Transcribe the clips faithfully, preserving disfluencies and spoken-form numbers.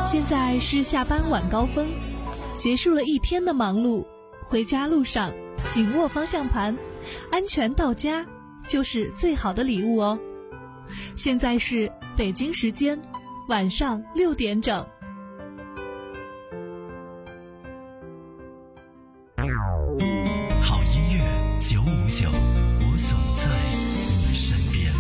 现在是下班晚高峰，结束了一天的忙碌，回家路上紧握方向盘，安全到家就是最好的礼物哦。现在是北京时间晚上六点整。 好音乐九五九，我总在你身边。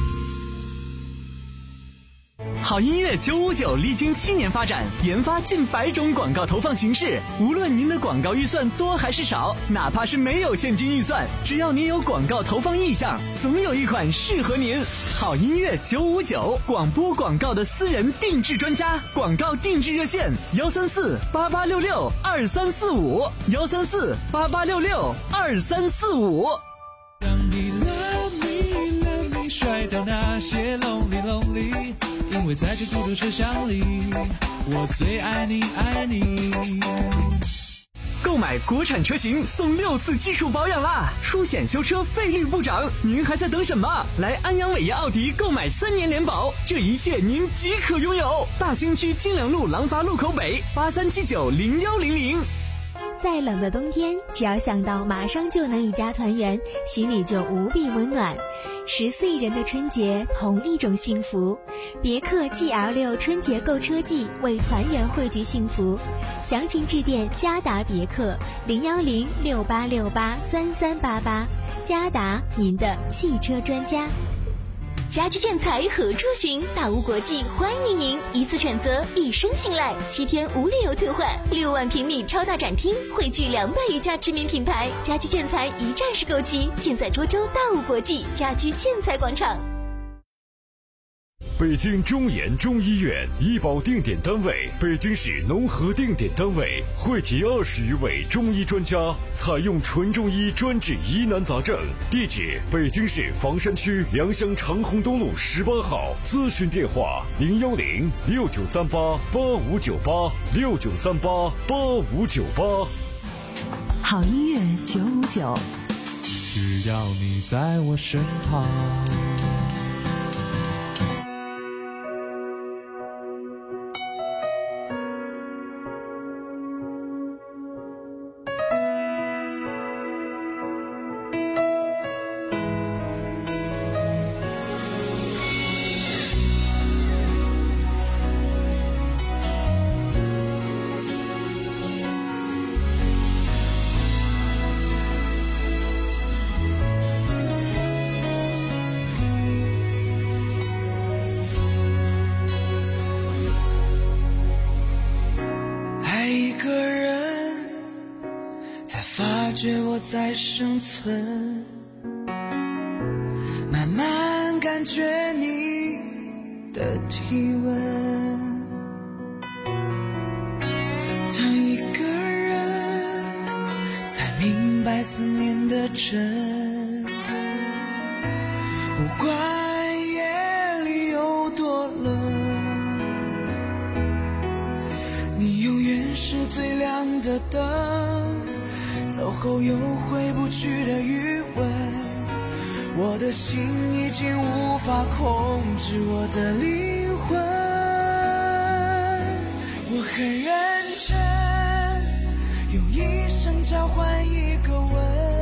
好音乐九五九历经七年发展，研发近百种广告投放形式。无论您的广告预算多还是少，哪怕是没有现金预算，只要您有广告投放意向，总有一款适合您。好音乐九五九，广播广告的私人定制专家，广告定制热线幺三四八八六六二三四五幺三四八八六六二三四五。 让你 love me love me 甩掉那些 lonely lonely， 因为在这孤独车厢里，我最爱你爱你。 购买国产车型送六次基础保养啦，出险修车费率不涨，您还在等什么？来安阳伟业奥迪购买三年联保，这一切您即可拥有。大兴区金良路廊坊路口北八三七九零幺零零。 再冷的冬天，只要想到马上就能一家团圆，心里就无比温暖。十四亿人的春节，同一种幸福。别克 G L 六 春节购车季，为团圆汇聚幸福。详情致电嘉达别克零幺零六八六八三三八八。嘉达，您的汽车专家。家居建材何处寻？大屋国际欢迎您，一次选择，一生信赖，七天无理由退换，六万平米超大展厅，汇聚两百余家知名品牌，家居建材一站式购齐，尽在涿州大屋国际家居建材广场。 北京中研中医院医保定点单位，北京市农合定点单位，汇集二十余位中医专家，采用纯中医专治疑难杂症。地址：北京市房山区良乡长虹东路十八号。咨询电话：零幺零六九三八八五九八六九三八八五九八。 好音乐九五九， 只要你在我身旁。 觉我在生存，慢慢感觉你的体温。当一个人才明白思念的真，不管夜里有多冷，你永远是最亮的灯，走后有回不去的余温，我的心已经无法控制我的灵魂。我很认真，用一生交换一个吻，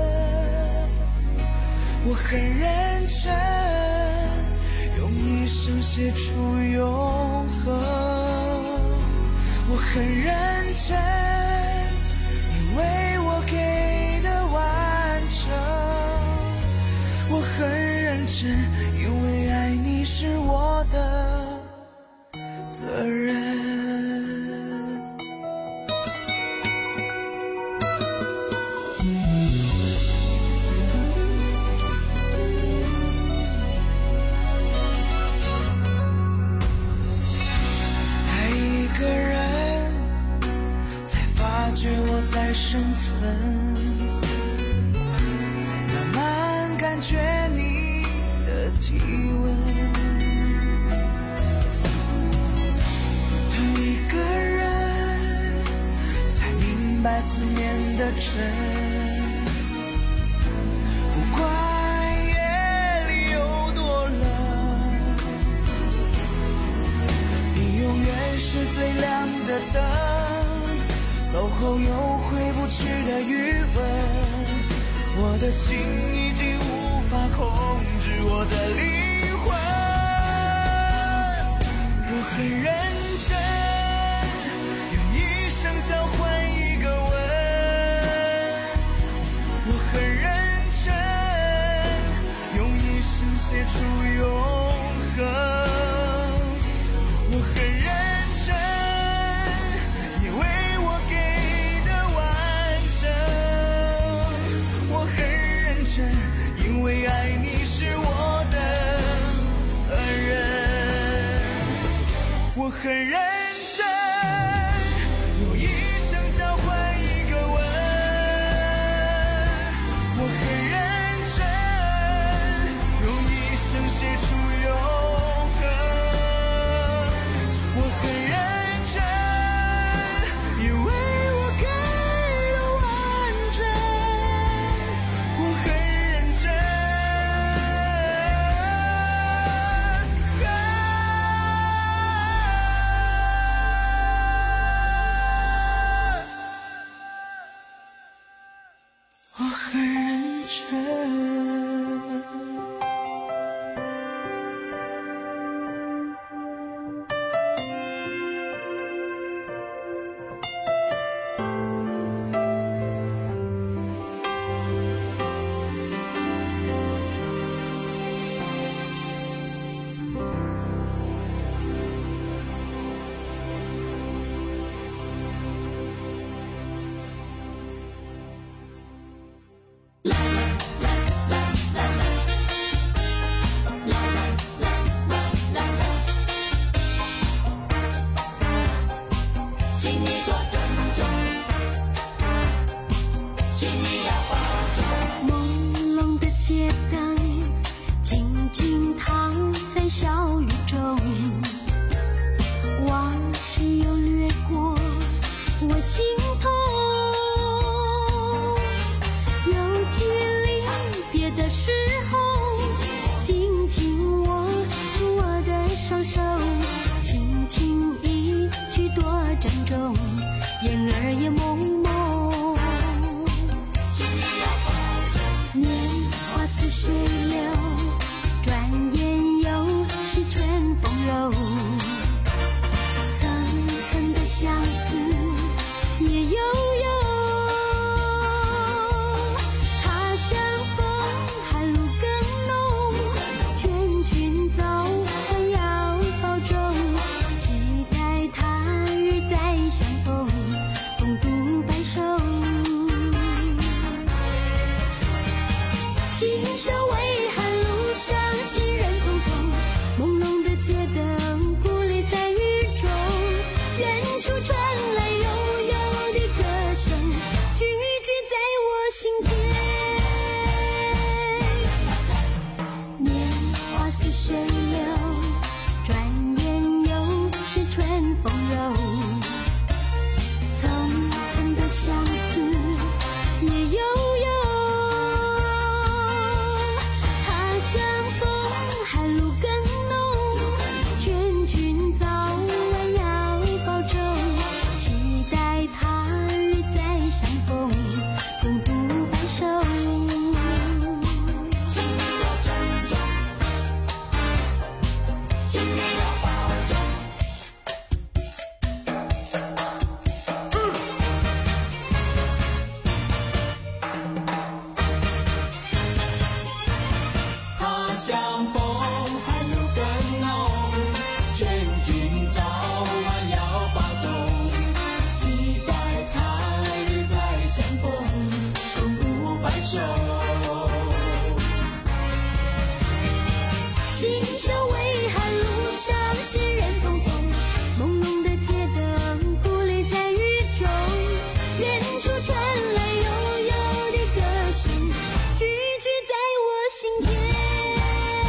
我很认真，用一生写出永恒。我很认真，因为我给的完整。我很认真，因为爱你是我的责任。爱一个人，才发觉我在生存。感觉你的体温，等一个人才明白思念的真，不管夜里有多冷，你永远是最亮的我的心已经无法控制我的灵魂。我很认真，用一生交换一个吻。我很认真，用一生写出永恒。我很认真，因为我给的完整。我很认真，因为爱你是我的责任。我很认真，用一生交换一个吻。我很认真，用一生写出永恒。我很认真，因为我给的完整。我很认真，我很认真。 请你多珍重，请你要保重。朦胧的街灯静静躺在小雨中，往事又掠过我心头。有起离别的时候，紧紧握住我的双手，轻轻一句多珍重，言儿也朦胧。年华似水流，转眼又是春风柔。层层的相思也悠悠，他乡风寒露更浓，劝君早晚要保重，期待他日再相逢，共度白首。今宵微寒路上，行人匆匆，朦胧的街灯孤立在雨中，远处传来悠悠的歌声，句句在我心田。年华似水流，转眼又是春风柔，层层的相思也悠悠，他乡风寒露更浓，劝君早晚要保重，期待他日再相逢，共度白首。请你要珍重，请你要保重。他乡风寒露更浓，劝君早晚要保重，期待他日再相逢，共度白首。今宵微寒路上，行人匆匆，朦胧的街灯孤立在雨中，远处传来悠悠的歌声，句句在我心田。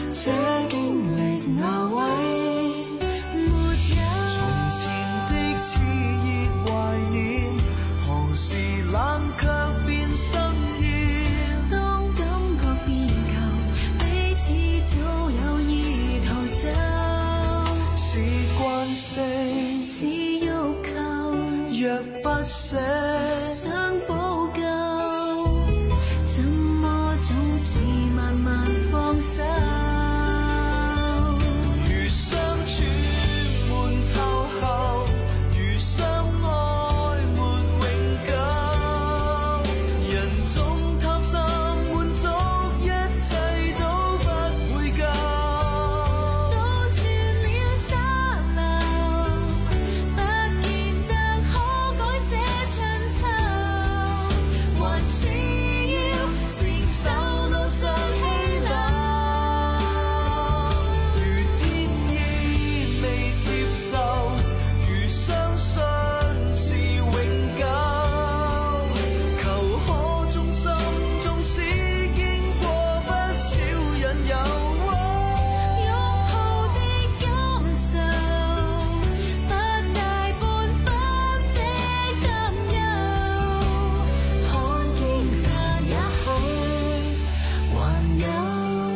這經歷那位， 沒有從前的熾熱懷念，何時冷卻變生厭？ 當感覺變舊，彼此早有意逃走， 是慣性， 是欲求， 若不捨， 想補救，怎麼總是慢慢放手？ 如相處悶透後，如相愛沒永久，人總貪心滿足，一切都不會夠。 倒轉了沙漏，不見得可改寫春秋，還是要承受路上氣流。 如天意未接受，如相信是永久，求可衷心，縱使經過不少引誘。 欲號的感受，不帶半分的擔憂，看見但也許還有。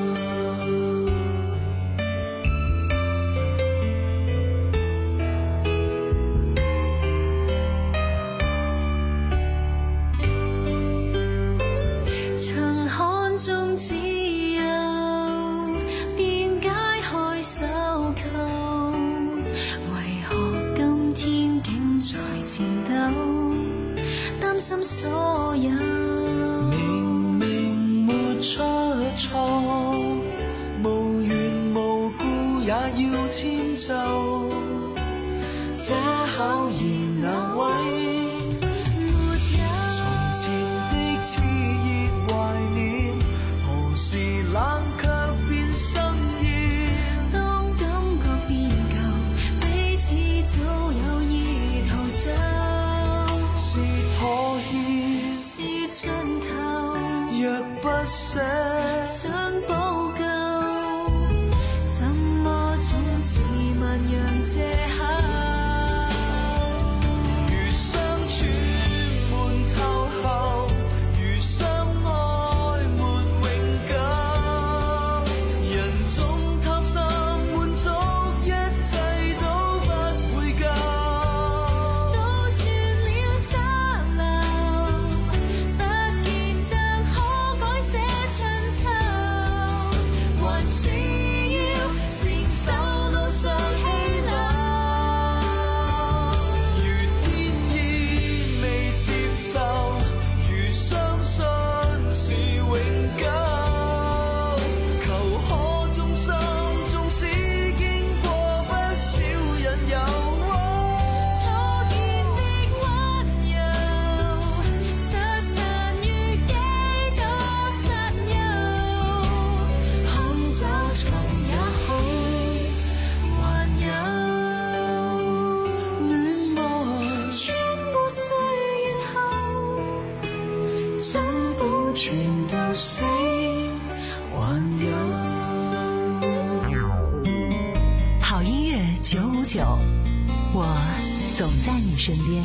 曾看中自由，便解開手銬，為何今天竟在戰鬥？擔心所有明明沒出錯，無緣無故也要遷就，這考驗那位。 沒有從前的熾熱懷念，何時冷卻變生厭？ 當感覺變舊，彼此早有意逃走， 是妥協， 是盡頭， 若不捨， 想補救，怎麼總是萬樣藉口？ 如相處悶透後，如相愛沒永久，人總貪心滿足，一切都不會夠。 倒轉了沙漏，不見得可改寫春秋，還是要承受路上氣流。 如天意未接受，如相信是永久，求可衷心，縱使經過不少引誘。 初見的溫柔，失散於幾多室友，看找尋也許還有。 戀愛穿過歲月後， 怎保存到死還有。 好音乐九五九，我总在你身边。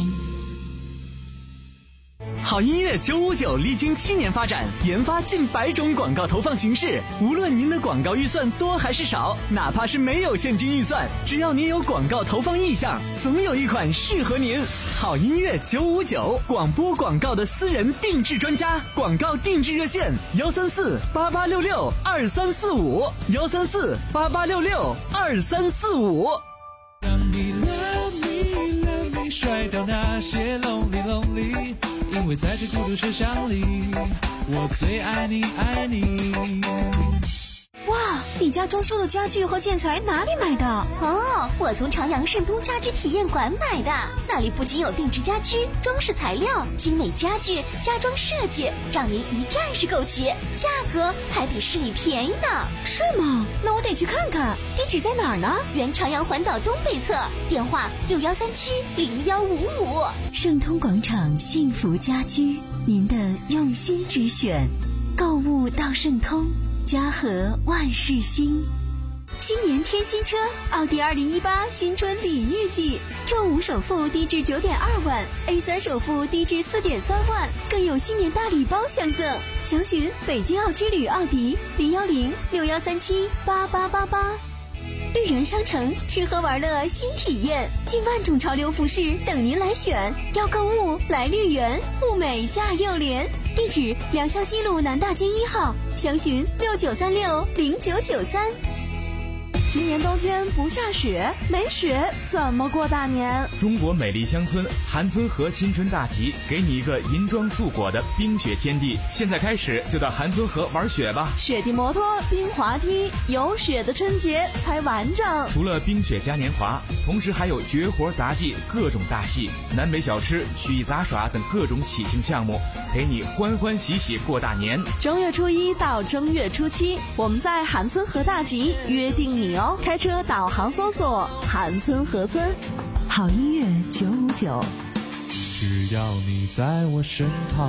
好音乐九五九历经七年发展，研发近百种广告投放形式。无论您的广告预算多还是少，哪怕是没有现金预算，只要您有广告投放意向，总有一款适合您。好音乐九五九，广播广告的私人定制专家，广告定制热线：幺三四八八六六二三四五，幺三四八八六六二三四五。 让你 love me love me 甩掉那些 lonely lonely，因为在这孤独车厢里，我最爱你爱你。 哇，你家装修的家具和建材哪里买的？ 哦，我从朝阳盛东家居体验馆买的，那里不仅有定制家居、装饰材料、精美家具、家装设计，让您一站式购齐，价格还比市里便宜呢。 是吗？那我得去看看。地址在哪儿呢？ 原朝阳环岛东北侧，电话六幺三七零幺五五。 盛通广场幸福家居，您的用心之选。购物到盛通， 家和万事兴。新年添新车，奥迪二零一八新春礼遇季 ，Q 五首付低至九点二万 ，A 三首付低至四点三万，更有新年大礼包相赠。详询北京奥之旅奥迪零幺零六幺三七八八八八。绿园商城吃喝玩乐新体验，近万种潮流服饰等您来选。要购物来绿园，物美价又廉。地址：良校西路南大街一号，详询六九三六零九九三。 今年冬天不下雪，没雪怎么过大年？ 中国美丽乡村韩村河新春大集，给你一个银装素裹的冰雪天地。现在开始就到韩村河玩雪吧！ 雪地摩托、冰滑梯，有雪的春节才完整。 除了冰雪嘉年华，同时还有绝活杂技、各种大戏、南北小吃、曲艺杂耍等各种喜庆项目，陪你欢欢喜喜过大年。 正月初一到正月初七，我们在韩村河大集约定你哦。开车导航搜索韩村河村。 好音乐九五九， 只要你在我身旁。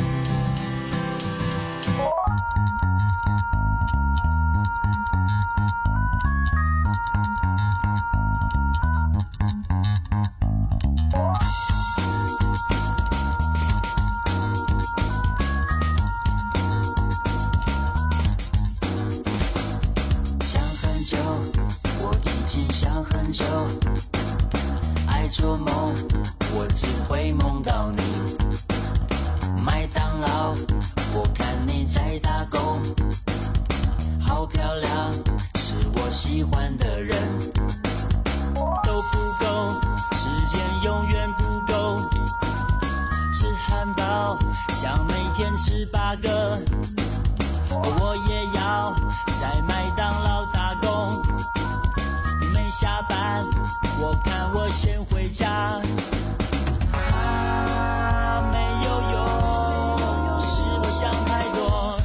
想很久，爱做梦，我只会梦到你。麦当劳，我看你在打工，好漂亮，是我喜欢的人。都不够，时间永远不够，吃汉堡，想每天吃八个，我也要在麦当劳打工。下班，我看我先回家。啊，没有用，是我想太多。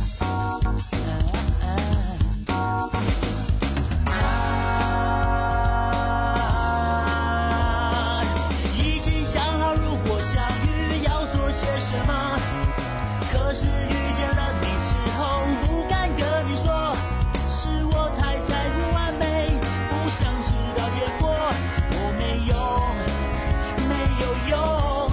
啊，已经想好如果相遇要说些什么，可是遇见了你之后，不敢跟你说，是我太在乎完美。想知道结果，我没有，没有用。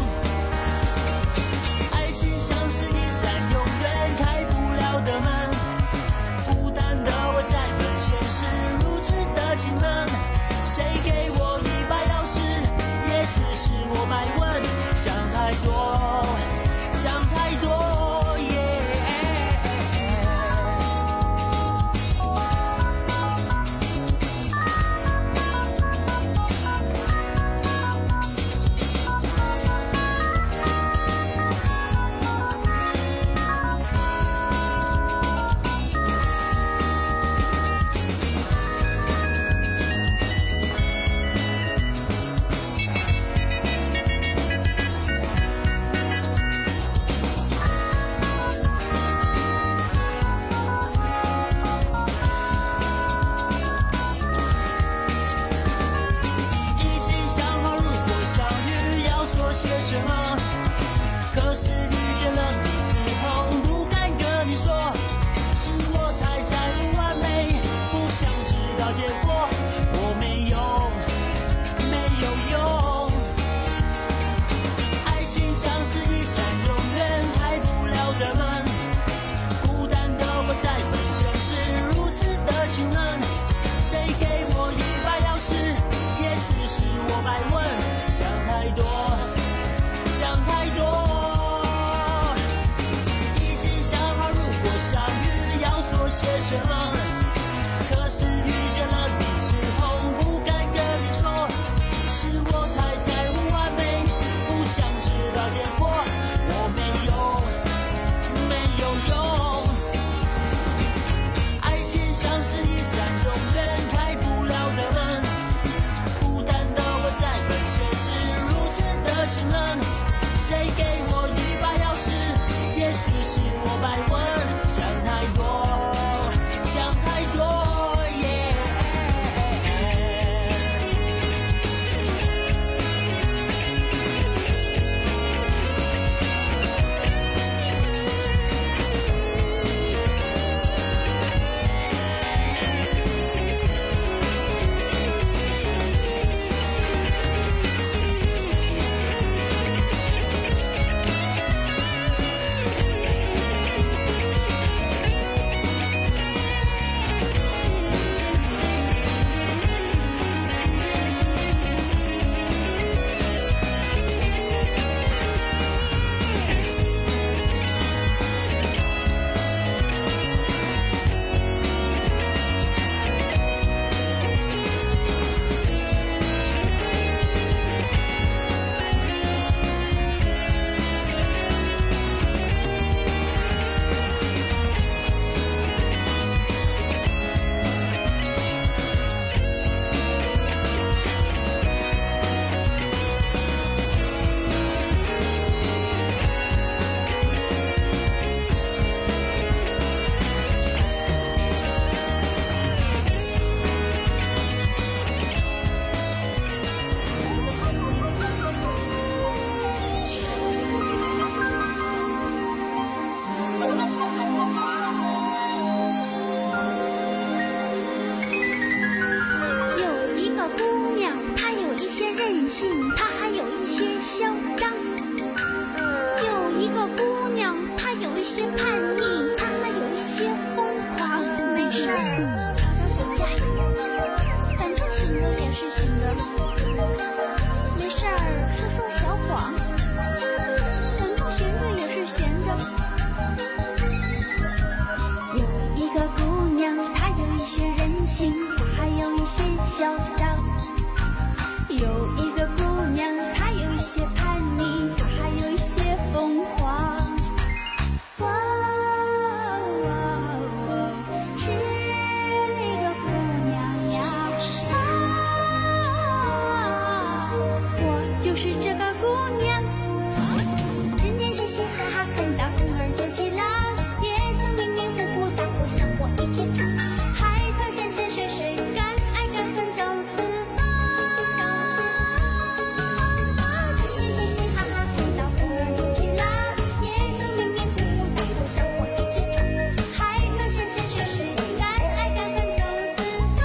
爱情像是一扇永远开不了的门，孤单的我在门前是如此的清冷。谁给我一把钥匙？也许是我白问，想太多，想太多，耶、yeah。些什么？可是遇见了你之后，不敢跟你说，是我太在乎完美，不想知道结果，我没有，没有用。爱情像是一扇永远开不了的门，孤单的我在门前是如此的清冷。谁给我一把钥匙？也许是我白问，想太多。想太多，已经想好如果相遇要说些什么，可是遇见了你之后，不敢跟你说，是我太在乎完美，不想知道结果，我没有，没有用。爱情像是一扇永远开不了的门，孤单的我在门前是如此的清冷。谁给我一把钥匙？也许是我白问，想太多，想太多，耶、yeah。 性，她还有一些嚣张。有一个姑娘，她有一些叛逆，她还有一些疯狂。哇哇哇，是那个姑娘呀！啊，我就是这个姑娘。整天嘻嘻哈哈，看到风儿就起浪，也曾迷迷糊糊，大伙小伙一起唱，还曾山山水水，敢爱敢恨走四方。整天嘻嘻哈哈，看到风儿就起浪，也曾迷迷糊糊，大伙小伙一起唱，还曾山山水水，敢爱敢恨走四方。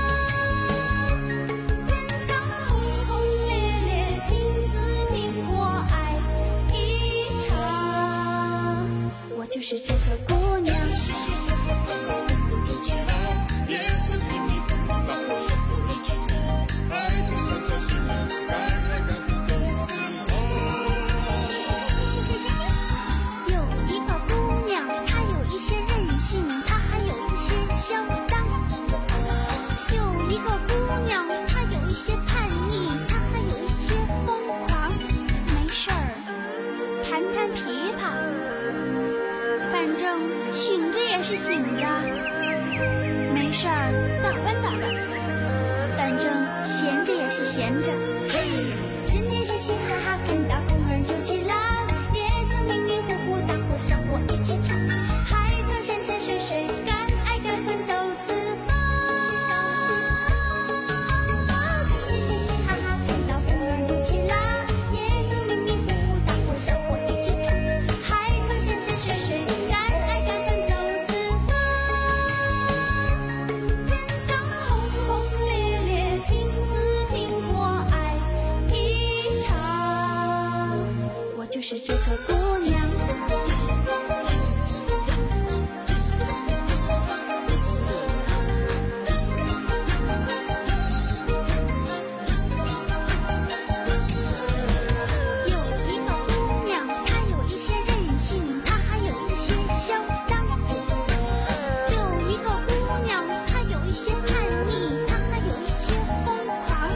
人曾轰轰烈烈，拼死拼活爱一场，我就是这个姑娘。有一个姑娘，她有一些任性，她还有一些嚣张。有一个姑娘，她有一些叛逆，她还有一些疯狂。没事儿，弹弹琵琶，反正醒着也是醒着。没事儿，打扮打扮，反正闲着也是闲着。整天嘻嘻哈哈，看到风儿就起浪，也曾迷迷糊糊，大伙小伙一起唱，还曾山山水水，敢爱敢恨走四方。整天嘻嘻哈哈，看到风儿就起浪，也曾迷迷糊糊，大伙小伙一起唱，还曾山山水水，敢爱敢恨走四方。人曾轰轰烈烈，拼死拼活爱一场，我就是这个姑娘。有一个姑娘，她有一些任性，她还有一些嚣张。有一个姑娘，她有一些叛逆，她还有一些疯狂。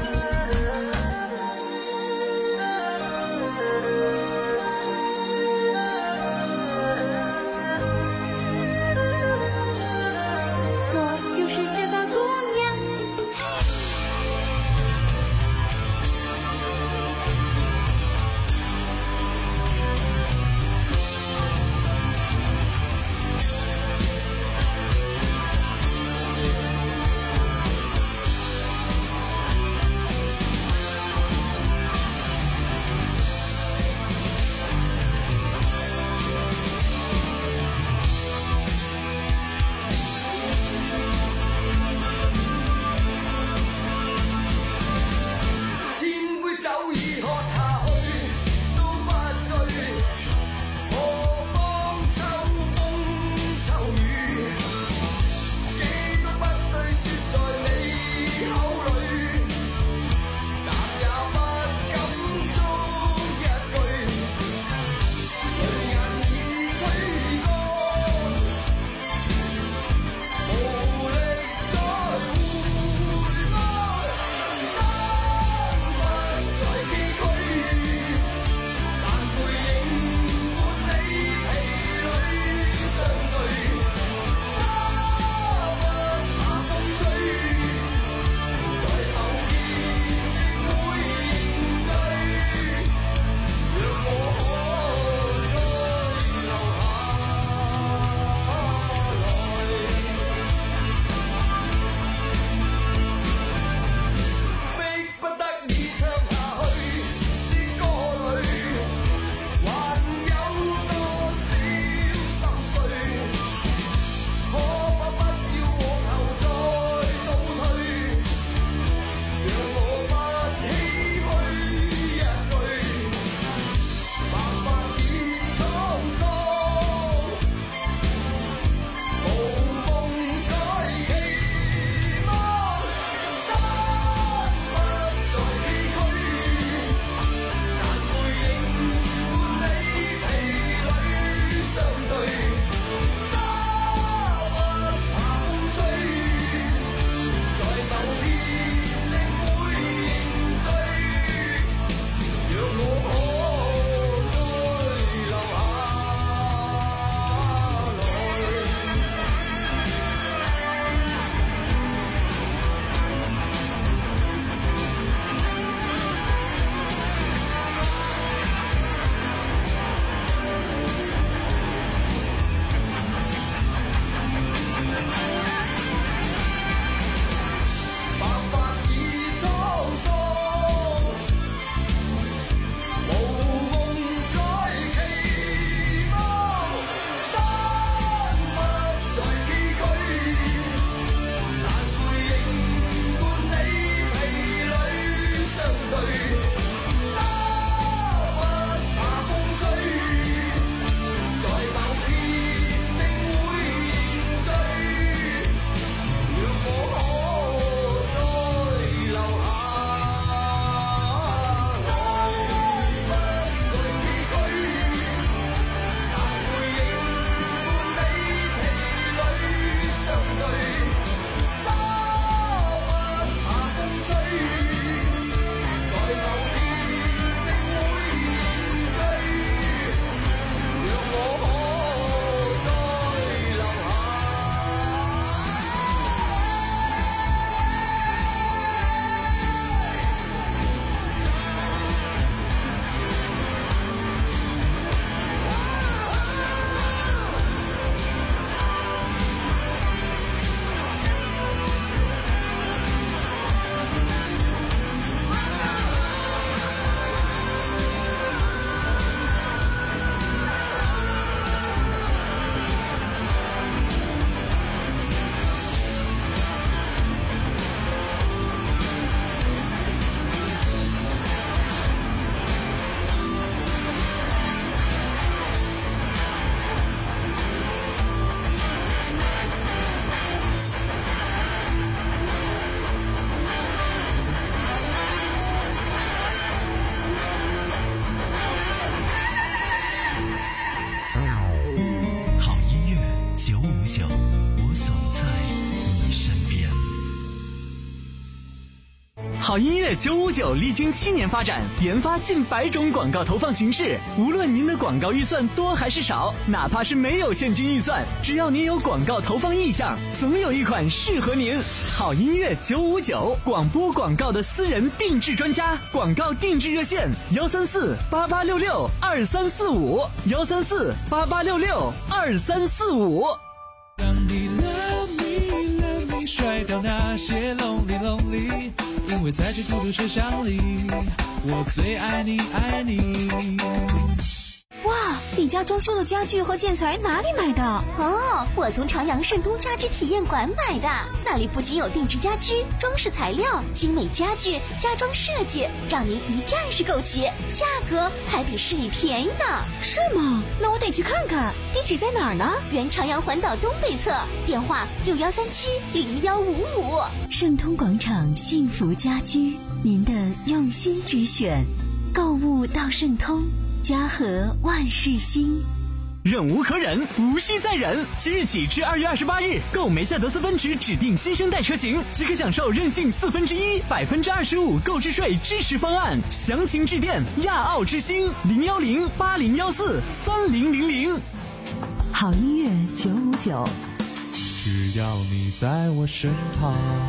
好音乐九五九历经七年发展，研发近百种广告投放形式。无论您的广告预算多还是少，哪怕是没有现金预算，只要您有广告投放意向，总有一款适合您。好音乐九五九，广播广告的私人定制专家，广告定制热线：幺三四八八六六二三四五，幺三四八八六六二三四五。 让你 love me love me 甩掉那些 lonely lonely， 因为在这孤独车厢里，我最爱你爱你。 哇，你家装修的家具和建材哪里买的？ 哦，我从长阳盛东家居体验馆买的，那里不仅有定制家居、装饰材料、精美家具、家装设计，让您一站式购齐，价格还比市里便宜呢。 是吗？那我得去看看。地址在哪儿呢？ 原长阳环岛东北侧，电话六幺三七零幺五五。 盛通广场幸福家居，您的用心之选，购物到盛通。家和万事兴， 忍无可忍，无需再忍。即日起至二月二十八日，购梅赛德斯奔驰指定新生代车型，即可享受任性四分之一、百分之二十五购置税支持方案。详情致电亚奥之星零幺零八零幺四三零零零。 好音乐九五九， 只要你在我身旁。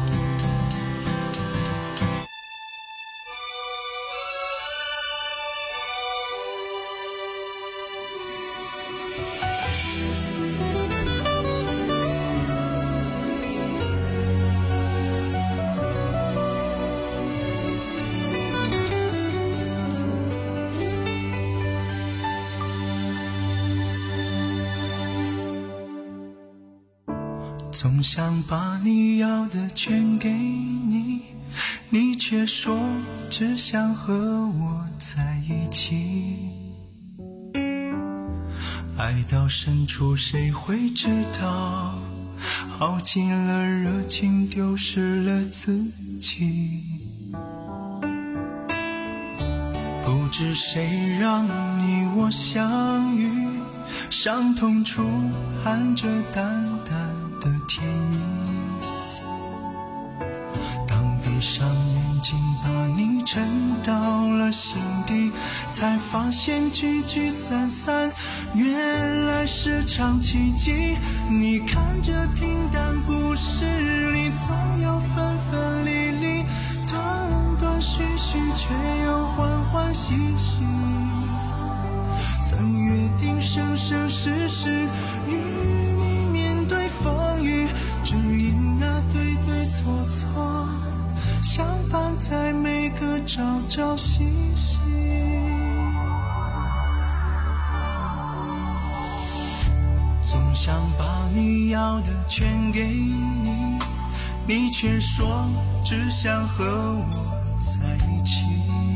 总想把你要的全给你，你却说只想和我在一起。爱到深处谁会知道，耗尽了热情，丢失了自己。不知谁让你我相遇，伤痛处含着淡淡的甜蜜。当闭上眼睛把你沉到了心底，才发现聚聚散散原来是场奇迹。你看这平淡故事里总有分分离离，断断续续却又欢欢喜喜。曾约定生生世世与你面对风雨，只因那对对错错相伴在每个朝朝夕夕。总想把你要的全给你，你却说只想和我在一起。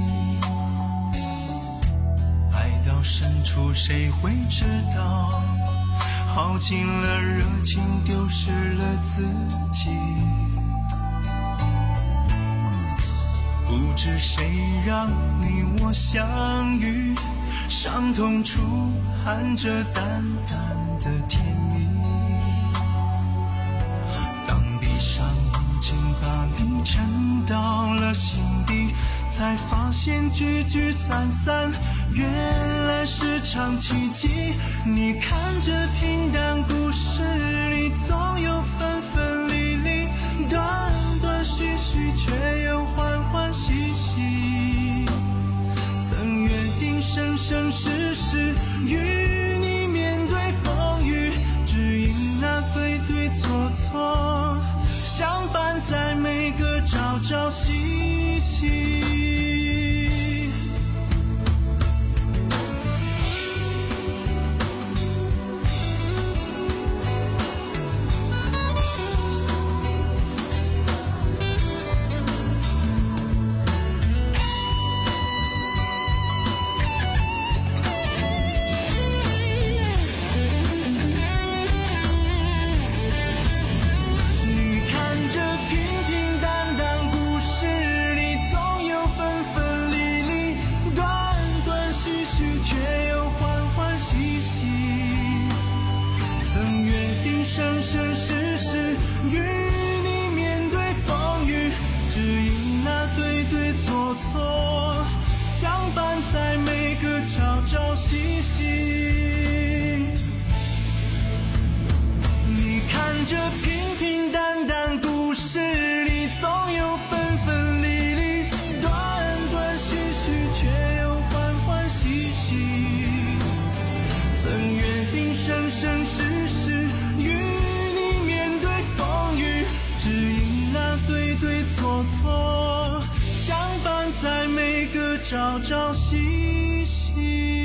爱到深处谁会知道，耗尽了热情，丢失了自己。不知谁让你我相遇，伤痛处含着淡淡的甜蜜。当闭上眼睛把你沉到了心底，才发现聚聚散散原来是场奇迹。你看这平淡故事里总有分分离离，断断续续却又欢欢喜喜。曾约定生生世世与你面对风雨，只因那对对错错相伴在每个朝朝夕夕。你看这平平淡淡故事里总有错，相伴在每个朝朝夕夕。你看这平平淡淡故事里，总有分分离离，断断续续，却又欢欢喜喜。曾约定生生世世，与你面对风雨，只因那对对错错，相伴在每个朝朝夕夕。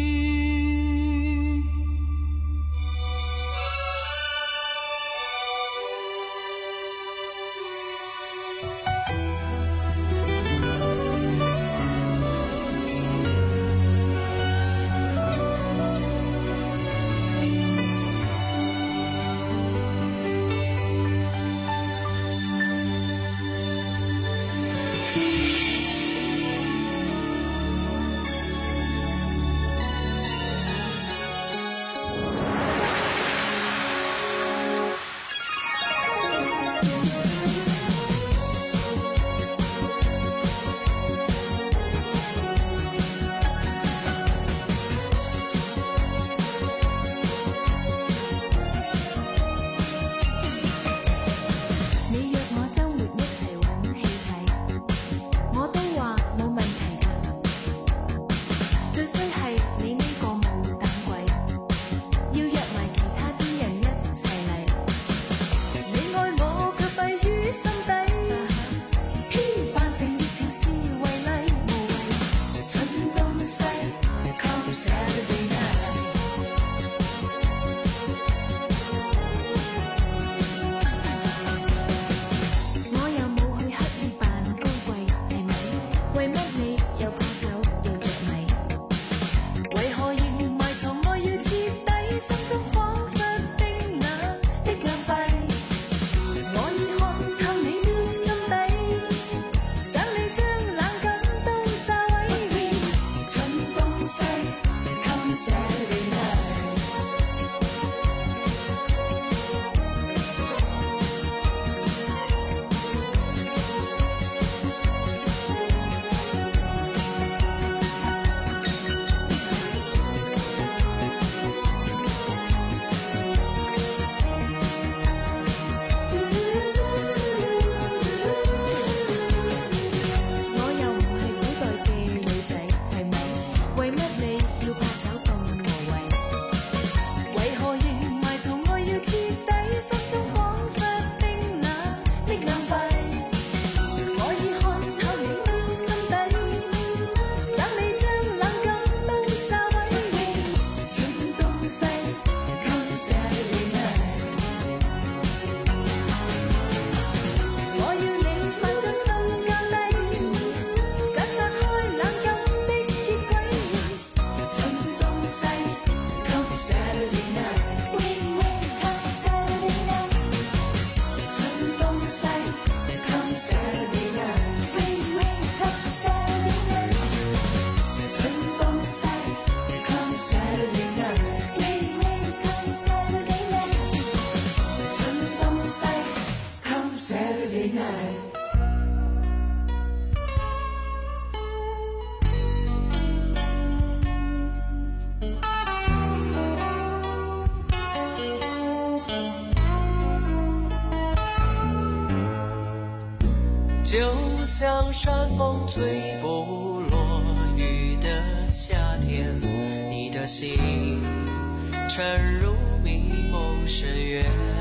就像山风吹不落雨的夏天，你的心沉入迷梦深渊。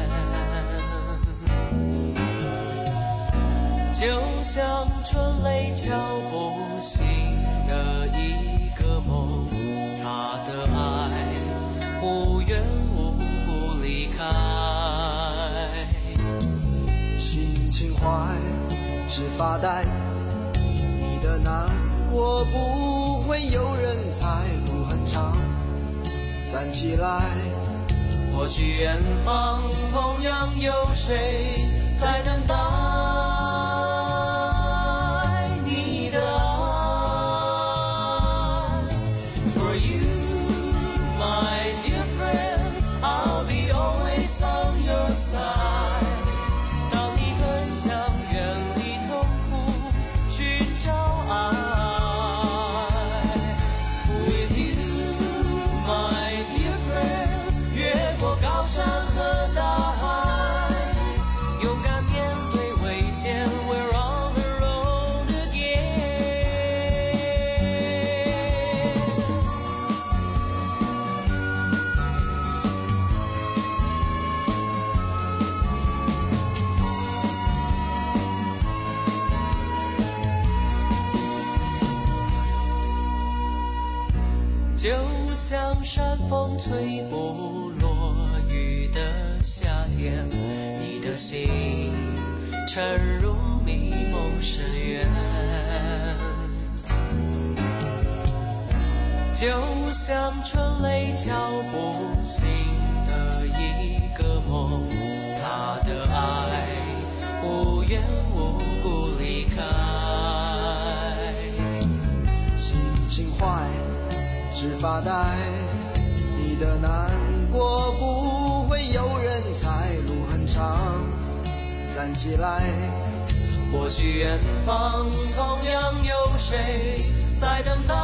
就像春雷敲不醒的一个梦，他的爱无缘无故离开。 心情坏只发呆，你的难过不会有人猜，路很长，站起来。 或许远方同样有谁在等待你的爱。 For you, my dear friend, I'll be always on your side。 当你很想远离痛苦，寻找爱。 山风吹不落雨的夏天，你的心沉入迷梦深渊，就像春雷敲不醒的一个梦，他的爱无缘无故离开。 心情坏只发呆，你的难过不会有人猜，路很长，站起来， 或许远方同样有谁在等待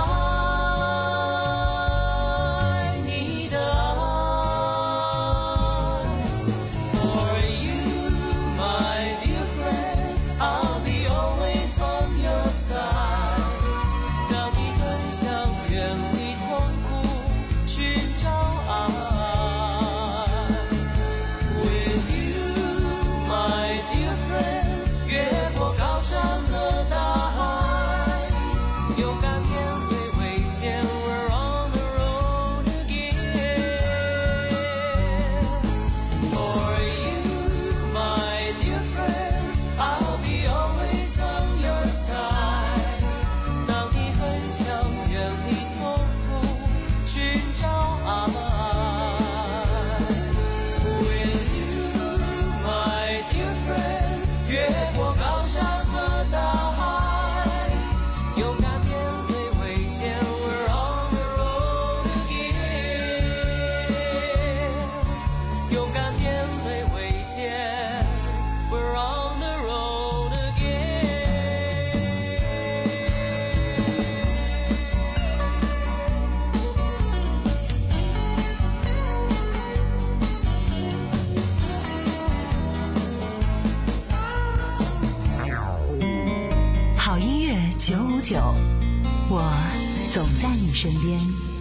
你的爱。 For you my dear friend, I'll be always on your side。 当你很想远离痛苦，寻找爱。 With you my dear friend， 越过高山和大海，勇敢面对危险。 We're on the road again。 For you my dear friend， I'll be always on your side。 当你很想远离痛苦，寻找爱。 With you my dear friend， 越过高山和大海，勇敢面对危险。 We're on the road again。 勇敢面对危险。 We're on the road again。 好音乐九五九，我总在你身边。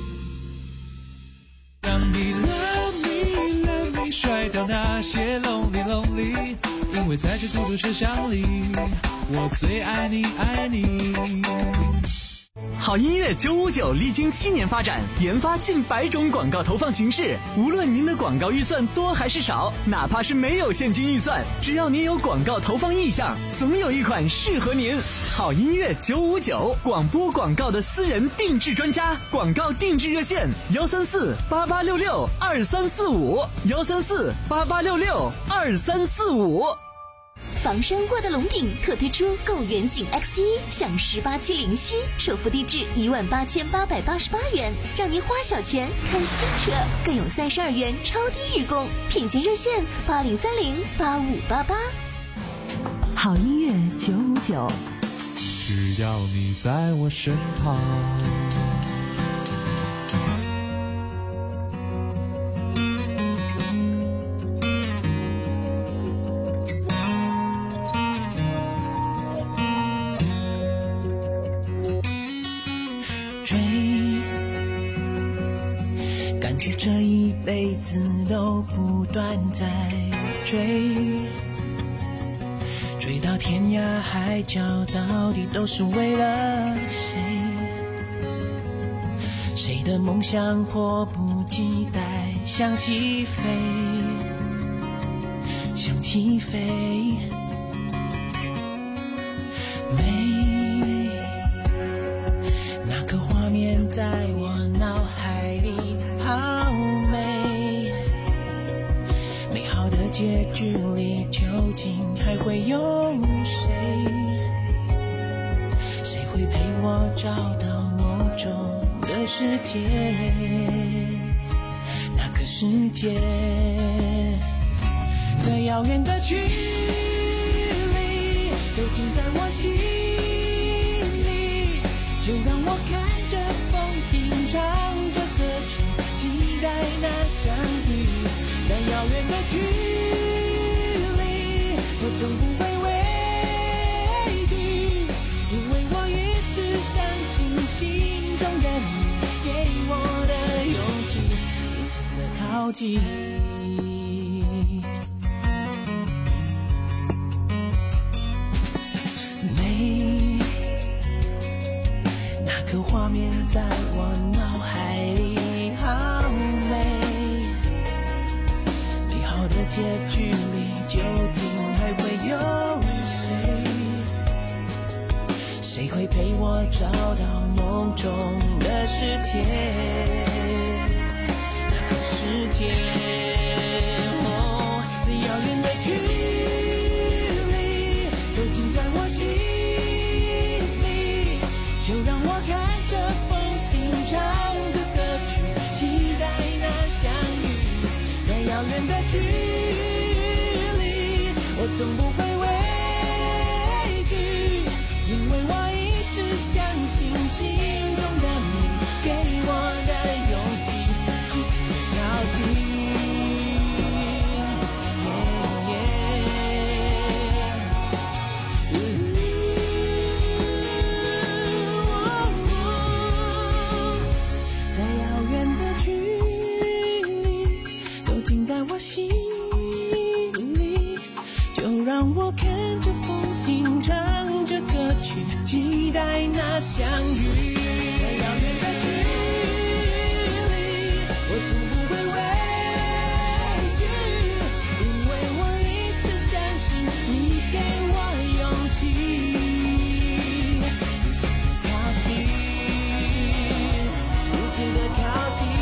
让你 love me love me 甩掉那些 lonely lonely， 因为在这孤独车厢里，我最爱你爱你。 好音乐九五九历经七年发展，研发近百种广告投放形式。无论您的广告预算多还是少，哪怕是没有现金预算，只要您有广告投放意向，总有一款适合您。好音乐九五九，广播广告的私人定制专家，广告定制热线：幺三四八八六六二三四五，幺三四八八六六二三四五。 房山沃德龙鼎特推出购远景 X 一 享十八期零息，首付低至一万八千八百八十八元，让您花小钱开新车，更有三十二元超低日供，品鉴热线八零三零八五八八。 好音乐九五九， 只要你在我身旁。 追，感觉这一辈子都不断在追，追到天涯海角，到底都是为了谁？谁的梦想迫不及待想起飞，想起飞，美。在我脑海里好美，美好的结局里究竟还会有谁？谁会陪我找到梦中的世界？那个世界，最遥远的距离都停在我心里，就让我看着风景，唱着歌曲，期待那相遇。再遥远的距离，我从不会畏惧，因为我一直相信心中的你给我的勇气，如此的靠近。美，那个画面在我脑海里。 结局里究竟还会有谁？谁会陪我找到梦中的世界？那个世界，哦，最遥远的距离都停在我心里，就让我看着风景，唱着歌曲，期待那相遇。在遥远的距离，我总不会畏惧，因为我一直相信心中的你给我的勇气，一直靠近。在遥远的距离，都停在我心里，就让我看着风景，唱着歌曲，期待那相遇。在遥远的距离，我从不会畏惧，因为我一直相信你给我勇气，靠近，如此的靠近。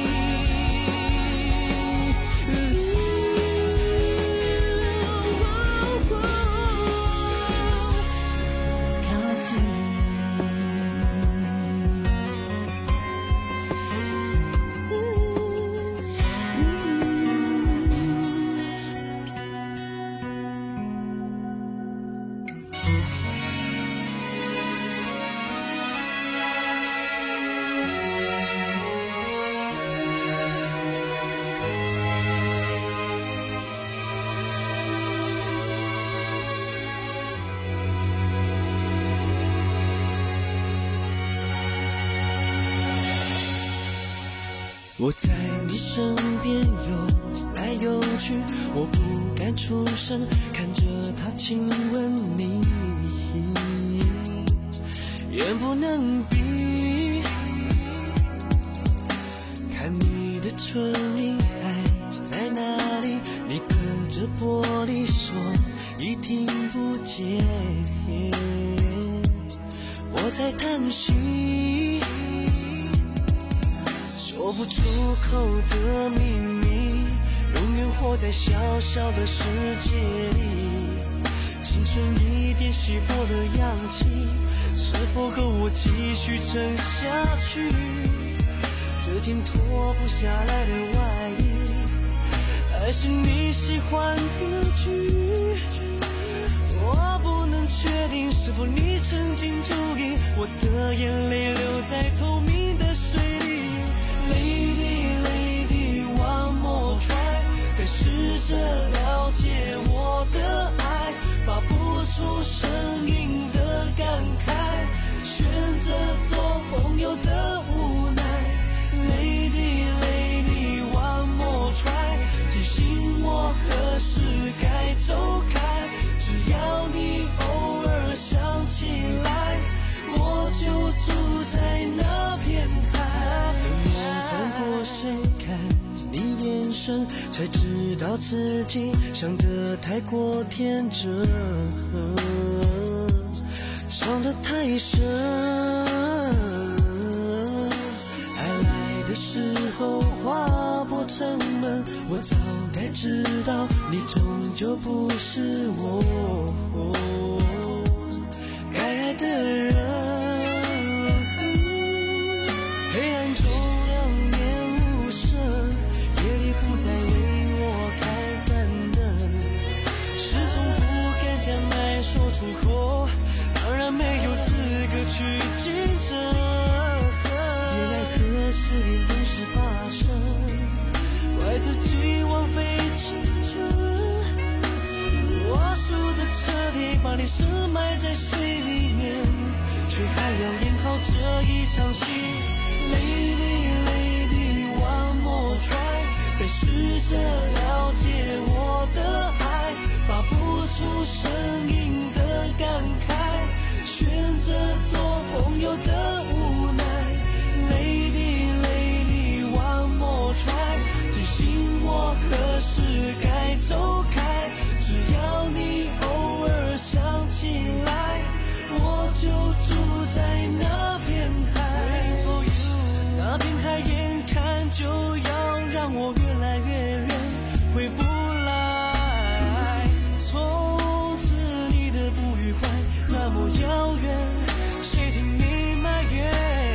我在你身边游来游去，我不敢出声，看着他亲吻你，眼不能闭，看你的唇印还在哪里，你隔着玻璃说已听不见，我在叹息，说不出口的秘密，永远活在小小的世界里，青春一点稀薄的氧气，是否和我继续撑下去？这件脱不下来的外衣，还是你喜欢的剧？我不能确定是否你曾经注意，我的眼泪流在透明的水里。Lady, lady, one more try， 再试着了解我的爱，发不出声音的感慨，选择做朋友的无奈。Lady, lady, one more try， 提醒我何时该走开，只要你偶尔想起来，我就住在那片海。转过身看你眼神，才知道自己想得太过天真，伤得太深。爱来的时候划破城门，我早该知道你终究不是我该爱的人。黑暗中说出口，当然没有资格去竞争。恋爱何时连同时发生？怪自己枉费青春。我输得彻底，把你深埋在水里面，却还要演好这一场戏。Lady, lady, one more try， 再试着了解我的爱，发不出声音的感慨，选择做朋友的无奈。Lady, lady, one more try， 提醒我何时该走那么遥远，谁听你埋怨？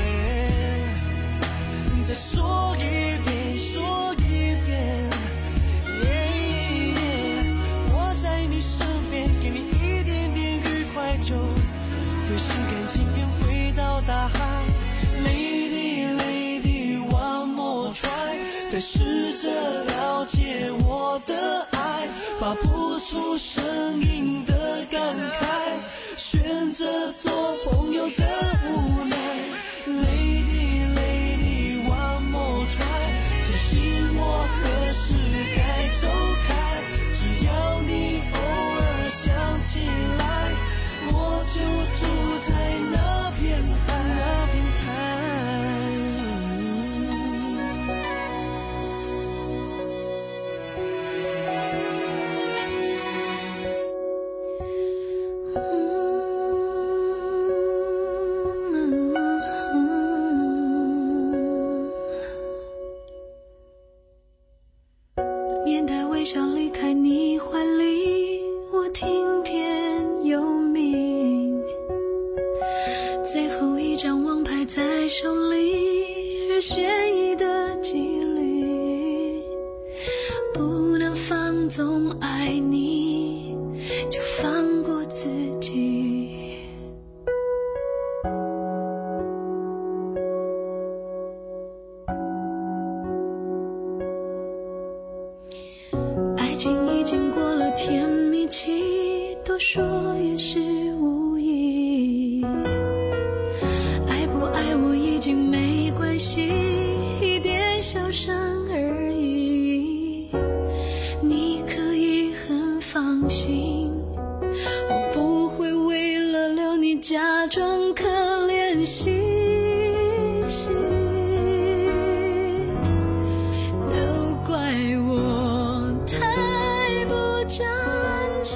再说一遍，说一遍， yeah, yeah, 我在你身边，给你一点点愉快，就会心甘情愿回到大海。Lady Lady one more try， 再试着了解我的爱，发不出声音的感慨，选择做朋友的无奈。Lady Lady one more try， 提醒我何时该走开，只要你偶尔想起来，我就住在那片海，那片海。 面带微笑离开你怀里，我听天由命。最后一张王牌在手里，日悬疑的几率，不能放纵爱你，就放过自己。爱情已经过了甜蜜期，都说也是无意。爱不爱我已经没关系，一点小伤而已。你可以很放心，我不会为了留你假装可怜兮兮。都怪我太不争气，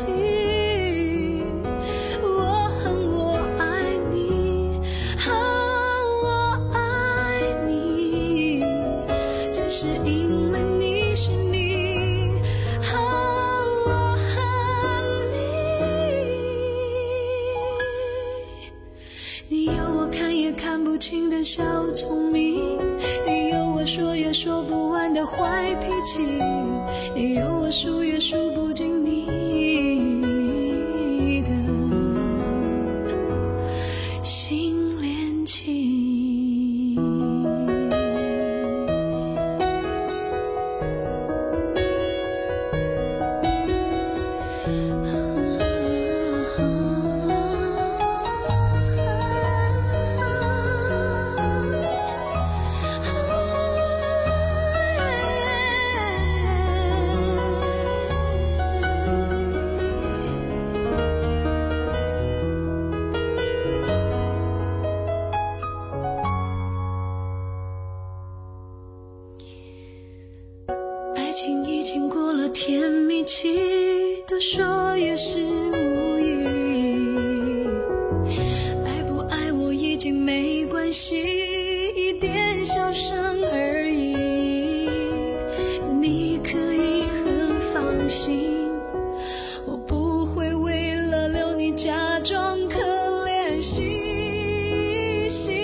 我恨我爱你，恨我爱你，只是因为你是你，恨我恨你。你有我看也看不清的小聪明，你有我说也说不完的坏脾气，你有我数也数不尽你的心连情。爱情已经过了甜蜜期，都说也是无意。爱不爱我已经没关系，一点小伤而已。你可以很放心，我不会为了留你假装可怜兮兮。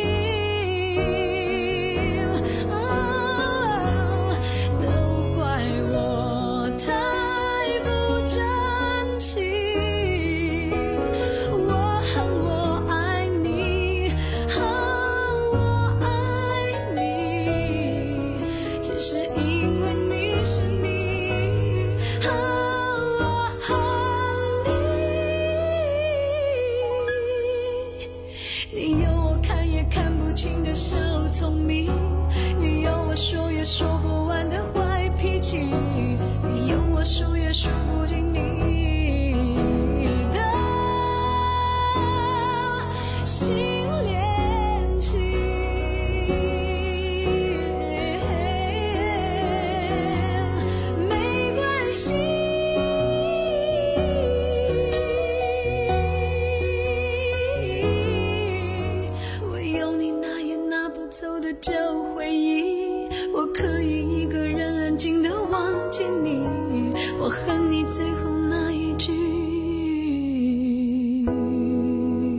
都怪我太不争气，我恨我爱你，恨我爱你，只是因为你是你，恨我恨你。你有我看也看不清的小聪明，你有我说也说不完的坏脾气，你有我数也数不尽你的心连情。没关系，我有你拿也拿不走的旧回忆，我可以一个人安静地忘记你，我恨你最后那一句。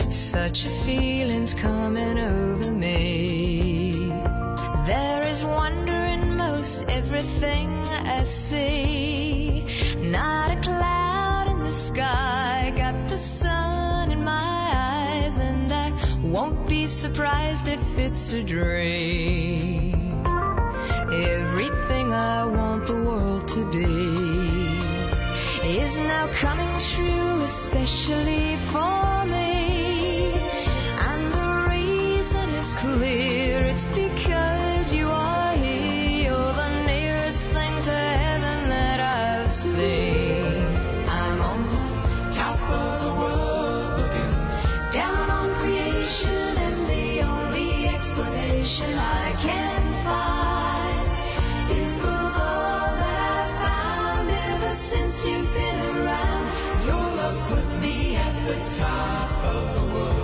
Such a feeling's coming over me. There is wonder in most everything I see. Not a cloud in the sky, got the sun in my eyes, and I won't be surprised if it's a dream. Everything I want the world to be is now coming true, especially for me. And the reason is clear, it's because you are here. You're the nearest thing to heaven that I've seen. I'm on the top of the world, looking down on creation, and the only explanation I can find is the love that I've found ever since you've been around. Your love's put me at the top of the world.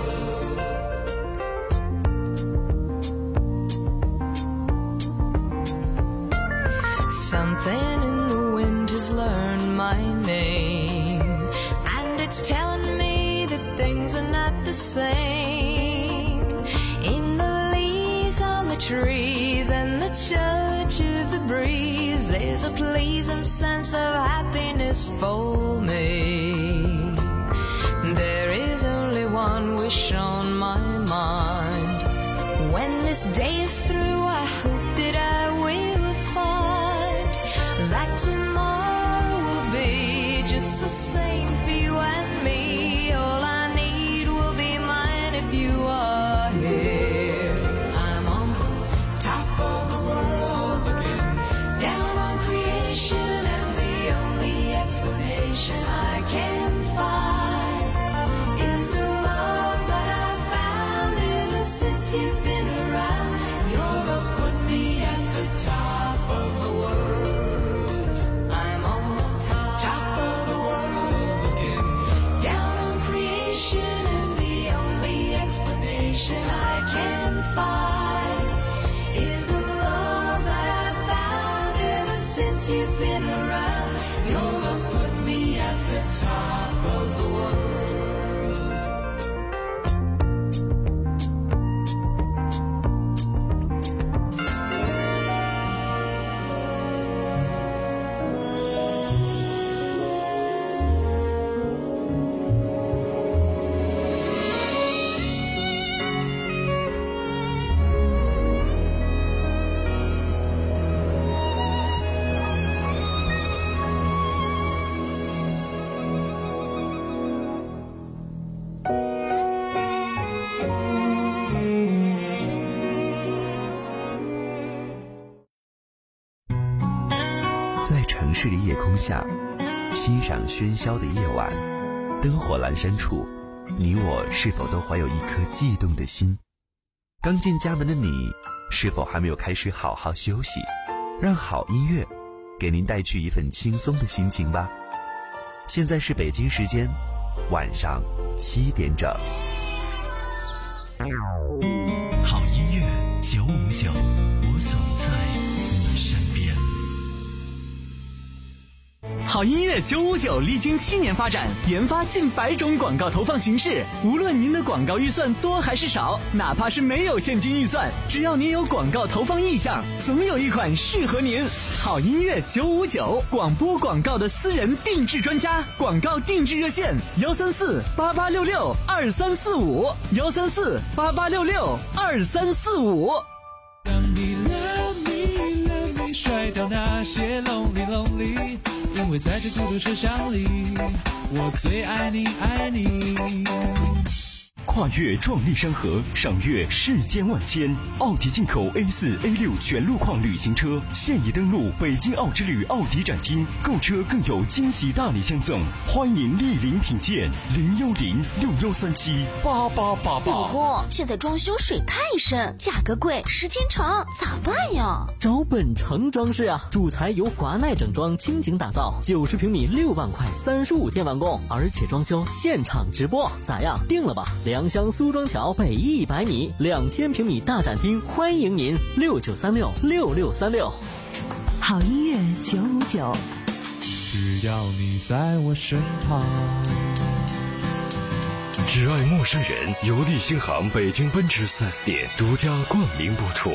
Something in the wind has learned my name, and it's telling me that things are not the same. In the leaves on the trees and the touch of the breeze, there's a pleasing sense of happiness for me. There is only one wish on my mind. When this day is through, I hope that I will find that tomorrow will be just the same for you and me. All I need will be mine if you are here. I'm on the top of the world, looking down on creation, and the only explanation I can find is the love that I've found ever since you've been around. Your love's put me at the top of the world. I'm on the top, top of the world, looking down on creation, and the only explanation I can find is the love that I've found ever since you've been around. Your love's put me at the top of the world. 在城市的夜空下，欣赏喧嚣的夜晚，灯火阑珊处，你我是否都怀有一颗悸动的心？刚进家门的你，是否还没有开始好好休息？让好音乐给您带去一份轻松的心情吧。现在是北京时间晚上七点整。 好音乐九五九，我总在你身边。 好音乐九五九历经七年发展，研发近百种广告投放形式。无论您的广告预算多还是少，哪怕是没有现金预算，只要您有广告投放意向，总有一款适合您。好音乐九五九，广播广告的私人定制专家，广告定制热线：幺三四八八六六二三四五，幺三四八八六六二三四五。 让你 love me love me 甩掉那些 lonely lonely， 因为在这孤独车厢里，我最爱你爱你。 跨越壮丽山河，赏阅世间万千。奥迪进口 A 四 A 六 全路况旅行车现已登陆北京奥之旅奥迪展厅，购车更有惊喜大礼相赠，欢迎莅临品鉴。零幺零六幺三七八八八八。 老公，现在装修水太深，价格贵，时间长，咋办呀？ 找本城装饰啊，主材由华奈整装倾情打造，九十平米六万块，三十五天完工，而且装修现场直播，咋样？定了吧？良乡苏庄桥北一百米，两千平米大展厅，欢迎您六九三六六六三六。 好音乐九五九， 只要你在我身旁。 只爱陌生人由立新行北京奔驰 四 S 店独家冠名播出。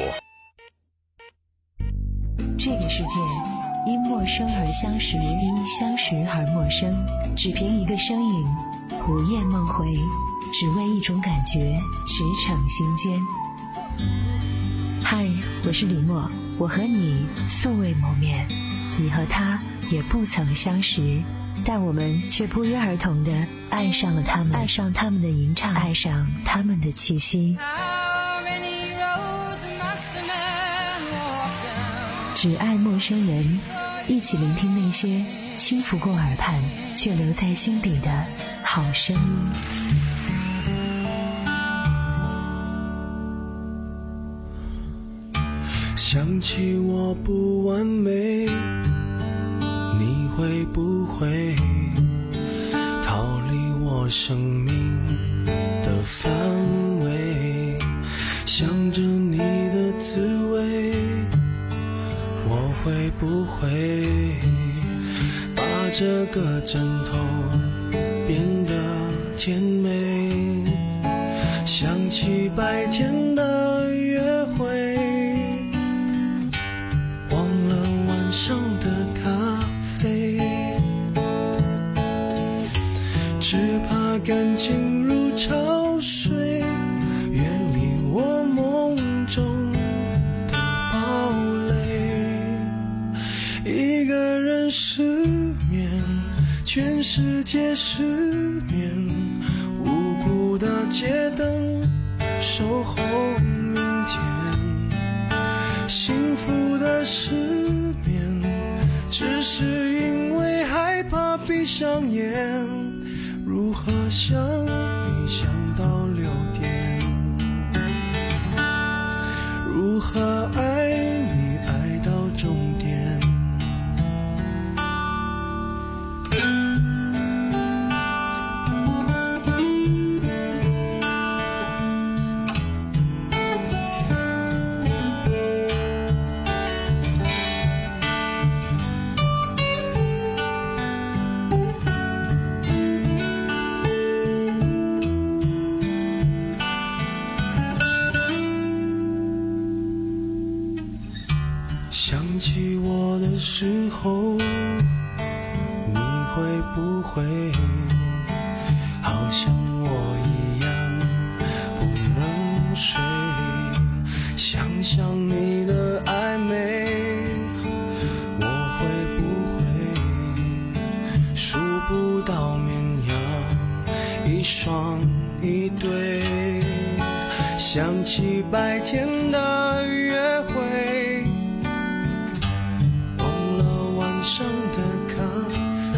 这个世界因陌生而相识，因相识而陌生，只凭一个身影，午夜梦回，只为一种感觉，驰骋心间。嗨，我是李默，我和你素未谋面，你和他也不曾相识，但我们却不约而同地爱上了他们，爱上他们的吟唱，爱上他们的气息。只爱陌生人，一起聆听那些轻拂过耳畔却留在心底的好声音。 想起我不完美，你会不会逃离我生命的范围？想着你的滋味，我会不会把这个枕头变得甜美？想起白天的约会，忘了晚上的咖啡，只怕感情如潮水，远离我梦中的堡垒。一个人失眠，全世界失眠，无辜的街灯守候明天。幸福的失眠，只是因为害怕闭上眼，如何想你想到六点，如何爱你爱到终点。想起我的时候，你会不会好像我一样不能睡？想想你的暧昧，我会不会数不到绵羊一双一对？想起白天的约会，上的咖啡，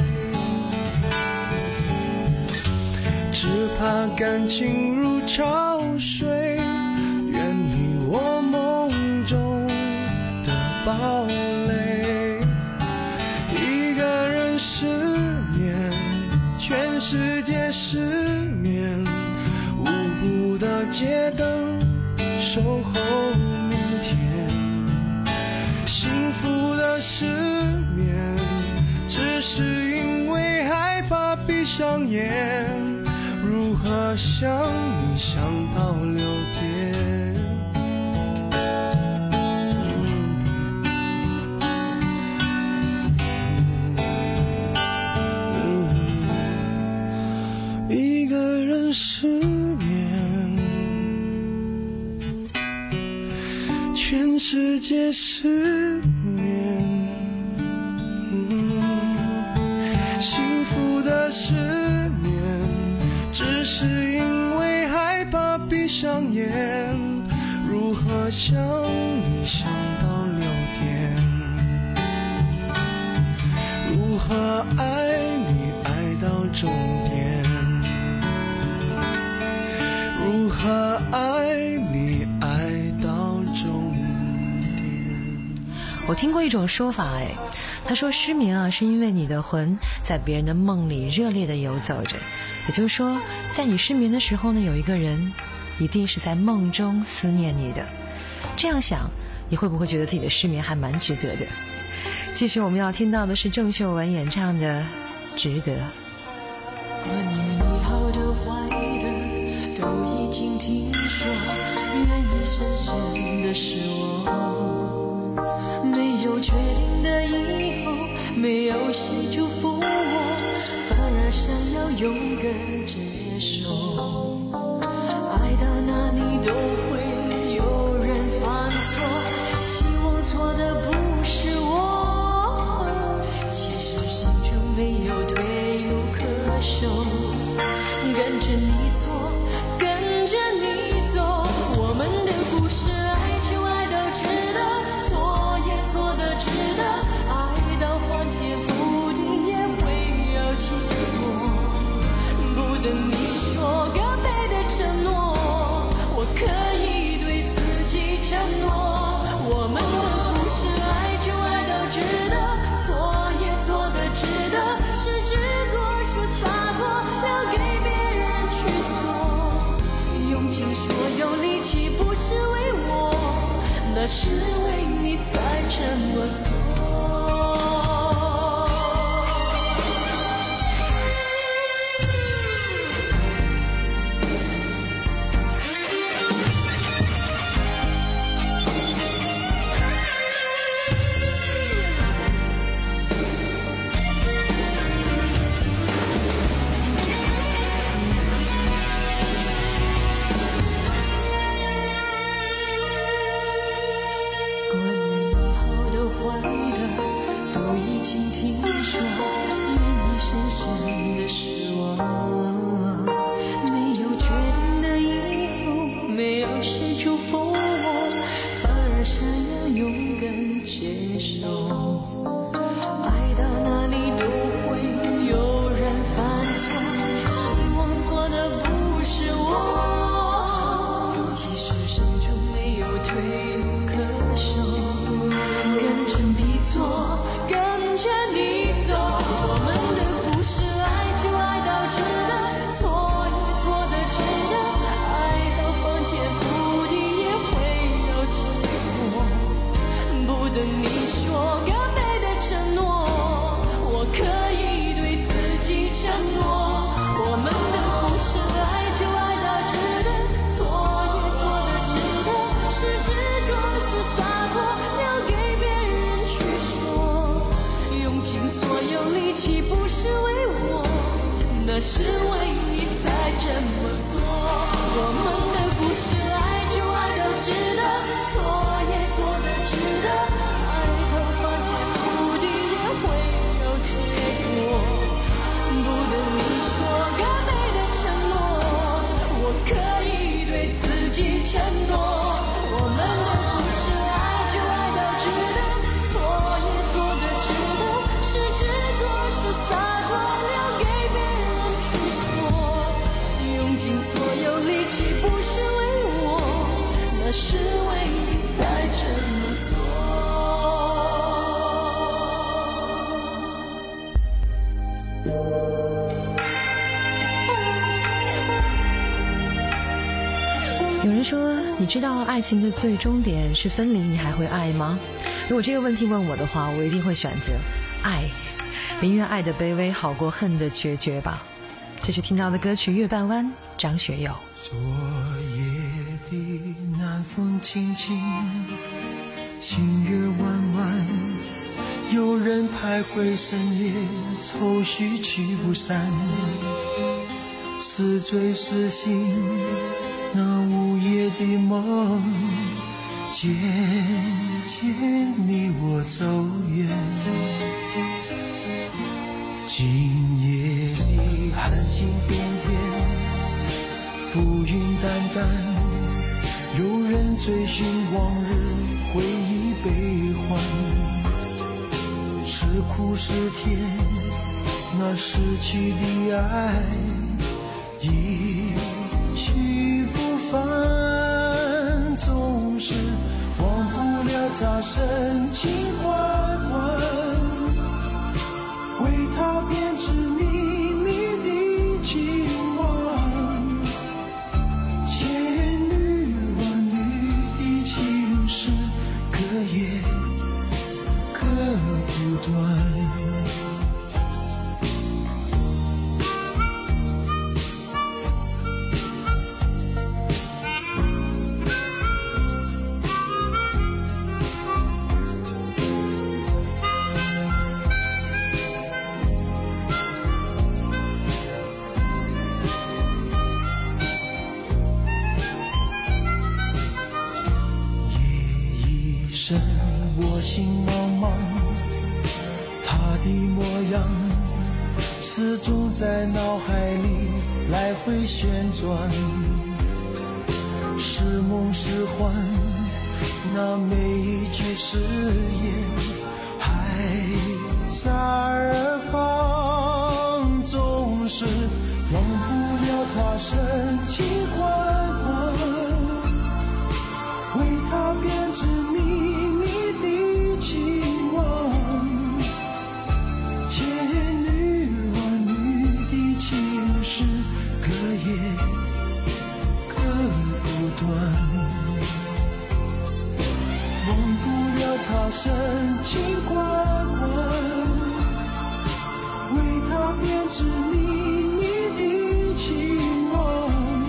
只怕感情如潮水，远离我梦中的堡垒。一个人失眠，全世界失眠，无辜的街灯守候明天。幸福的失眠，只是因为害怕闭上眼，如何想你想到六点。一个人失眠，全世界失眠。失眠，只是因为害怕闭上眼，如何想你想到六点，如何爱你爱到终点，如何爱你爱到终点。 我听过一种说法，哎，他说失眠啊，是因为你的魂在别人的梦里热烈地游走着，也就是说，在你失眠的时候呢，有一个人一定是在梦中思念你的。这样想，你会不会觉得自己的失眠还蛮值得的？继续我们要听到的是郑秀文演唱的《值得》。 关于你好的坏的现的是我，没有决定的以后，没有谁祝福我，反而想要勇敢接受。爱到哪里都会有人犯错，希望错的不是我，其实心中没有退路可守，跟着你走，跟着你走，我们的故事爱就爱到值得，错也错的值得，爱到翻天覆地也会有结果，不等你说个别的承诺，我可以对自己承诺，我们的故事爱就爱到值得，错也错的值得，是执着是洒脱，留给别人去说，用尽所有力气不是为我，那是为你才这么做。那是为你才这么做，我们的故事爱就爱到值得，错也错的值得，爱到翻天覆地也会有结果，不等你说个美的承诺，我可以对自己承诺，我们的故事爱就爱到值得，错也错的值得，是执着是洒脱，留给别人用尽所有力气不是为我，那是为你才这么做。 有人说，你知道爱情的最终点是分离，你还会爱吗？如果这个问题问我的话，我一定会选择爱，宁愿爱的卑微好过恨的决绝吧。继续听到的歌曲《月半弯》，张学友。 昨夜的南风轻轻，星月弯弯，有人徘徊深夜，愁绪驱不散，是醉是醒，那午夜的梦，渐渐离我走远。今夜里寒星点点，浮云淡淡，有人追寻往日回忆悲欢，是苦是甜，那失去的爱一去不返，总是忘不了他深情缓缓，为他编织秘密的情网，千缕万缕的情事，隔夜隔不断。 生我心茫茫，他的模样始终在脑海里来回旋转，是梦是幻，那每一句誓言还在耳旁，总是忘不了他深情款款，为他编织秘密的情网，千女万女的情事隔夜隔不断，忘不了他深情款款，为他编织秘密的情网，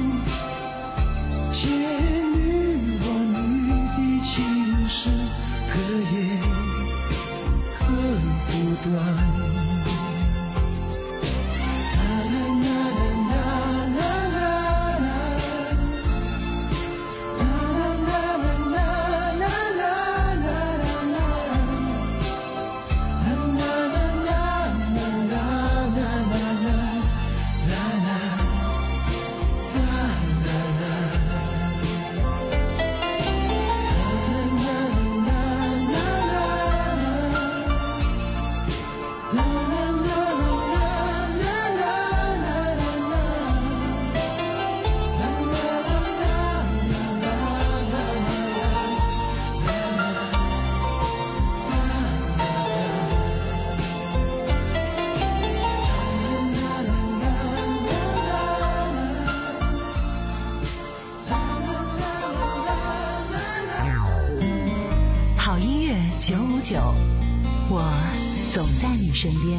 千女万女的情事隔夜隔不断。 好音乐九五九，我总在你身边。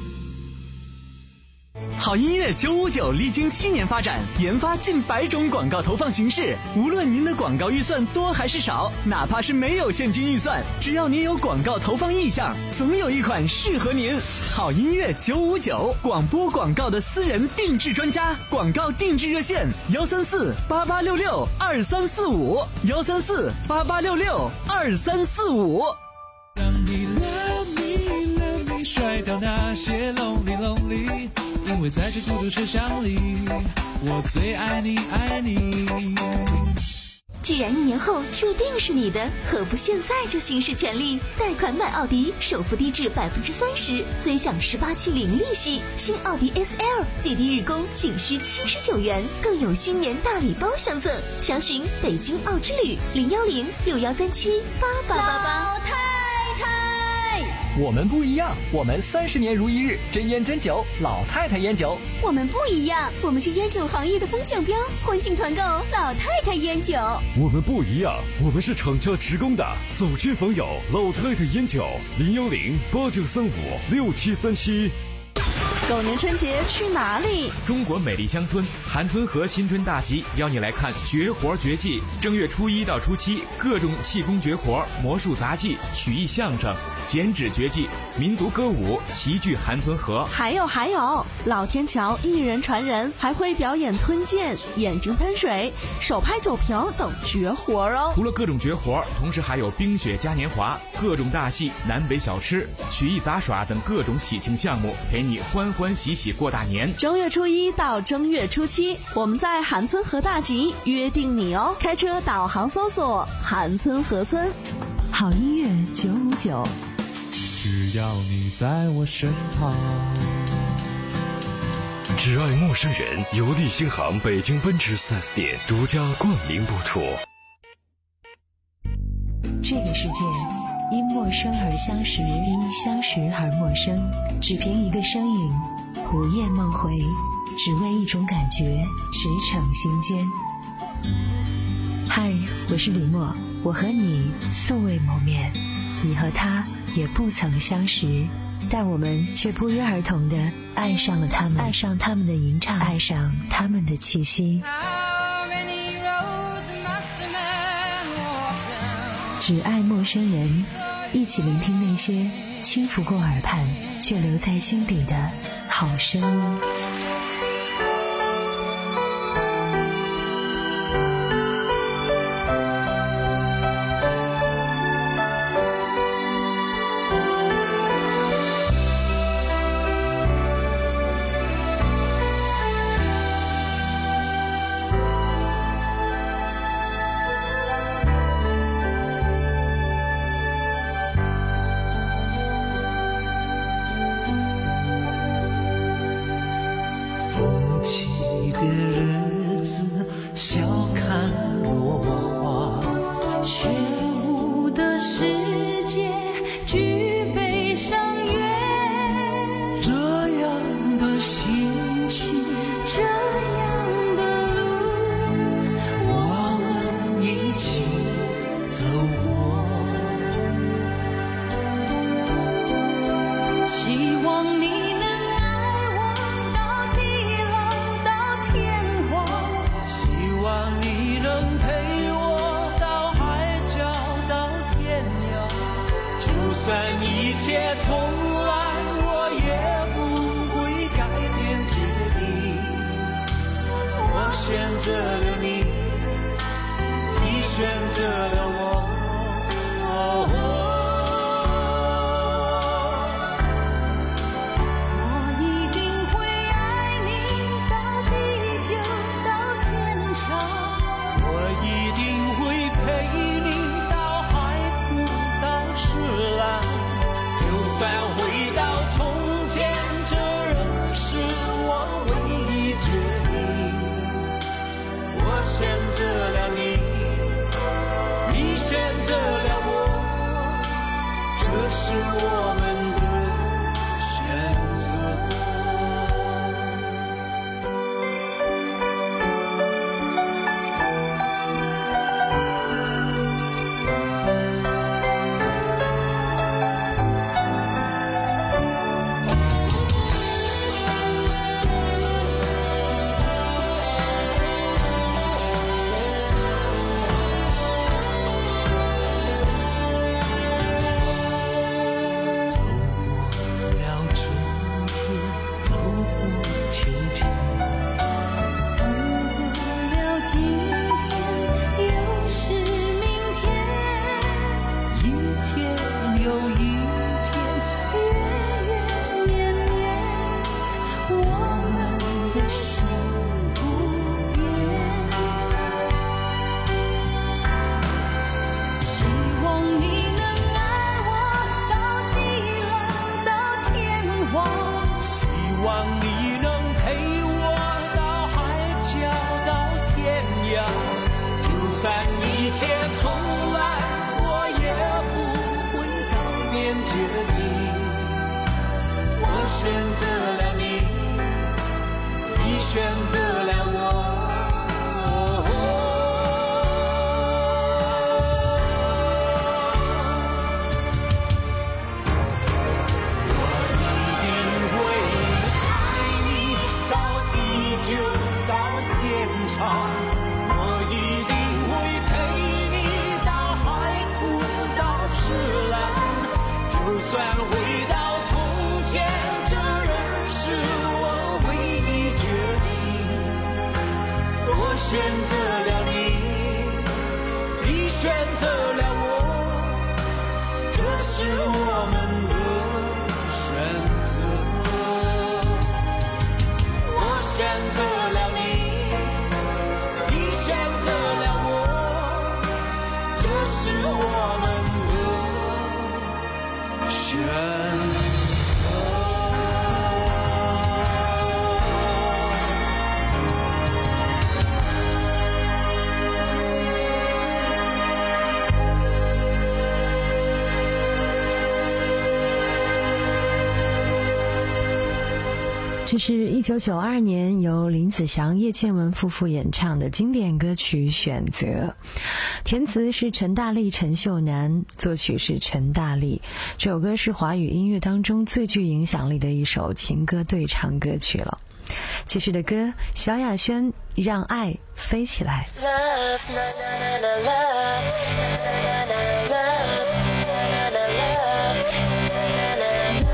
好音乐九五九历经七年发展，研发近百种广告投放形式。无论您的广告预算多还是少，哪怕是没有现金预算，只要您有广告投放意向，总有一款适合您。好音乐九五九，广播广告的私人定制专家，广告定制热线幺三四八八六六二三四五幺三四八八六六二三四五。 让你 love me love me 甩掉那些 lonely lonely， 因为在这孤独车厢里，我最爱你爱你。 既然一年后注定是你的，何不现在就行使权利？贷款买奥迪，首付低至百分之三十，尊享十八期零利息。新奥迪 S L 最低日供仅需七十九元，更有新年大礼包相赠。详询北京奥之旅零幺零六幺三七八八八八。 老太太，我们不一样，我们三十年如一日，真烟真酒，老太太烟酒。 我们不一样，我们是烟酒行业的风向标，欢迎团购老太太烟酒。 我们不一样，我们是厂家直供的，走亲访友，老太太烟酒，零幺零八九三五六七三七。 狗年春节去哪里？ 中国美丽乡村韩村河新春大集邀你来看绝活绝技。正月初一到初七，各种气功绝活、魔术杂技、曲艺相声、剪纸绝技、民族歌舞齐聚韩村河。 还有还有，老天桥一人传人，还会表演吞剑、眼睛喷水、手拍酒瓶等绝活哦。 除了各种绝活，同时还有冰雪嘉年华、各种大戏、南北小吃、曲艺杂耍等各种喜庆项目，陪你欢欢喜喜过大年。 正月初一到正月初七，我们在韩村河大集约定你哦。开车导航搜索韩村河村。 好音乐九五九， 只要你在我身旁。 只爱陌生人，由利星航北京奔驰 四 S 店独家冠名播出。 这个世界因陌生而相识，因相识而陌生，只凭一个身影，午夜梦回，只为一种感觉，驰骋心间。嗨，我是李默，我和你素未谋面，你和他也不曾相识，但我们却不约而同地爱上了他们，爱上他们的吟唱，爱上他们的气息。只爱陌生人，一起聆听那些轻拂过耳畔却留在心底的好声音。 的日子，笑看落花。 虚无的世界，举杯相约。 这样的心情， 这样的路， 我们一起走过。 希望你能爱我到地老到天荒， 希望你能陪我到海角到天涯。就算一切重来，我也不会改变决定。我选择了你，你选择了我。哦选择了你，你选择了我，这是我们的选择。选择了你，你选择了我。我一定会爱你到地久到天长，我一定会陪你到海枯到石烂，就算回到从前。选择了你，你选择了我，这是我们的选择。我选择了你，你选择了我，这是我们的选择。 这是一九九二年由林子祥、叶倩文夫妇演唱的经典歌曲《选择》，填词是陈大力、陈秀楠，作曲是陈大力。这首歌是华语音乐当中最具影响力的一首情歌对唱歌曲了。继续的歌，萧亚轩《让爱飞起来》。 Love, na, na, na, na, love, na, na, na, na, love, na, na, na, love, na, na, na,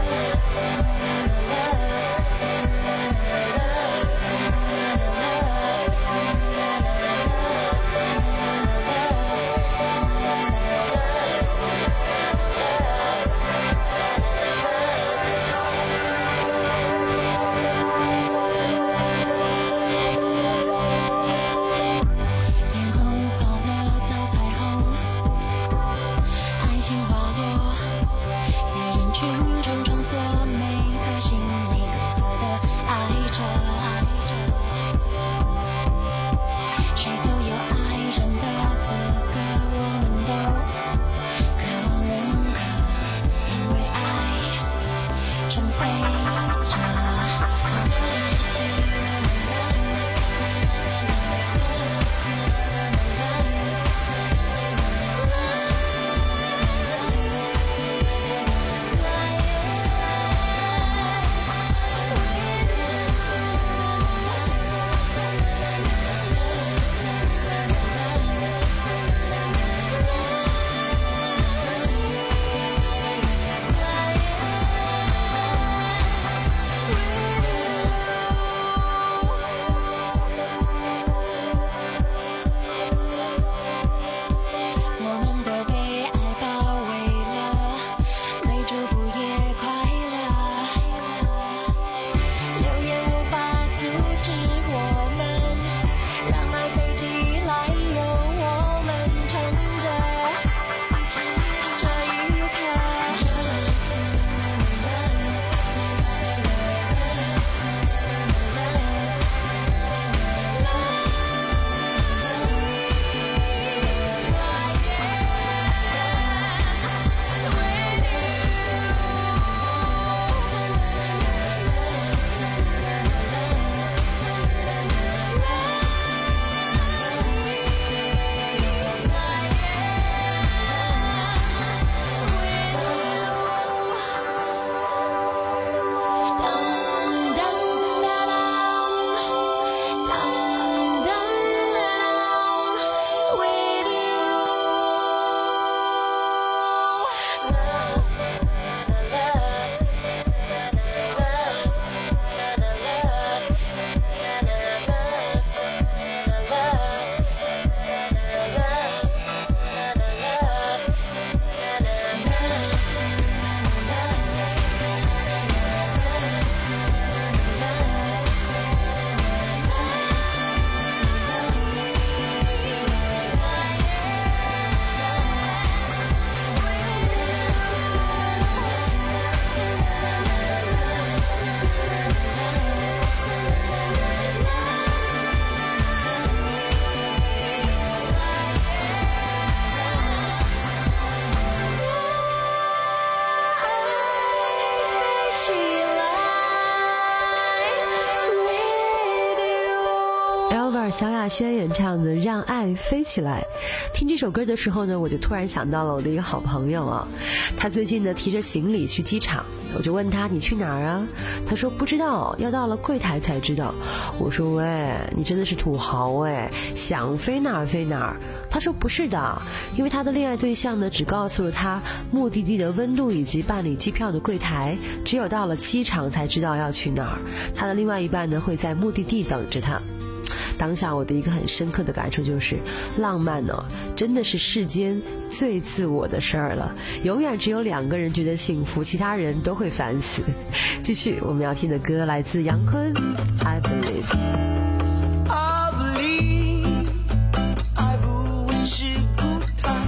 Elva 萧亚轩演唱的《让爱飞起来》。听这首歌的时候呢，我就突然想到了我的一个好朋友啊，他最近呢提着行李去机场，我就问他你去哪儿啊？他说不知道，要到了柜台才知道。我说喂，你真的是土豪哎，想飞哪儿飞哪儿。他说不是的，因为他的恋爱对象呢只告诉了他目的地的温度以及办理机票的柜台，只有到了机场才知道要去哪儿。他的另外一半呢会在目的地等着他。当下我的一个很深刻的感受就是，浪漫呢真的是世间最自我的事儿了，永远只有两个人觉得幸福，其他人都会烦死。继续我们要听的歌来自杨坤 I Believe。 I believe 爱不会是孤单，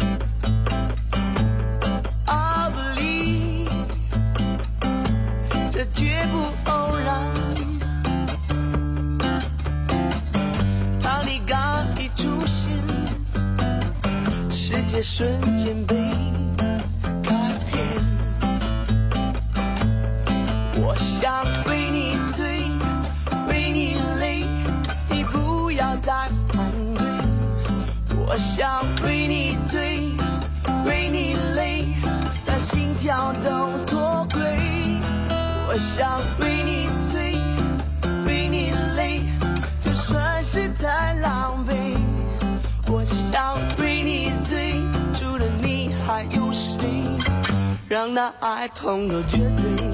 I believe 这绝不偶然，当你刚一出现，世界瞬间被改变。我想为你醉，为你累，你不要再反对。我想为你醉，为你累，让心跳都脱轨。我想为你醉，为你累，就算是太狼狈。我想为你醉，除了你还有谁？让那爱痛个绝对。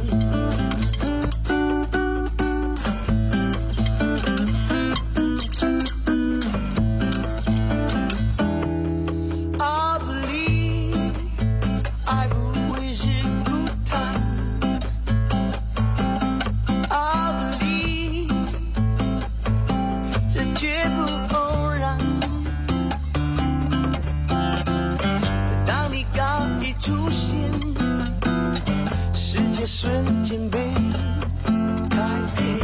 瞬间被改变，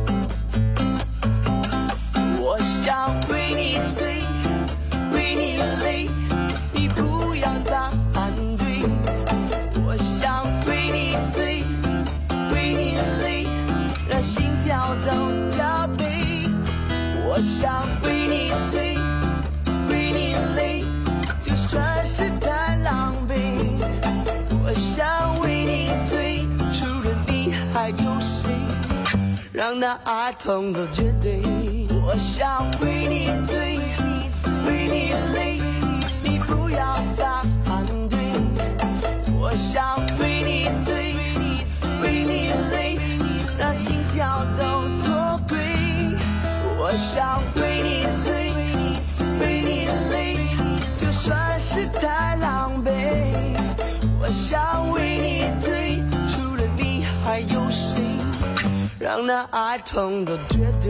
我想为你醉，为你累，你不要再反对。我想为你醉，为你累，让心跳都加倍。我想为你醉，为你累，就算是太狼狈。我想为你醉，还有谁让那爱痛个绝对？我想为你醉，为你累，你不要再反对。我想为你醉，为你累，让心跳都脱轨。我想为你醉，为你累，就算是太狼狈。我想为你醉，除了你还有谁让那爱痛个绝对？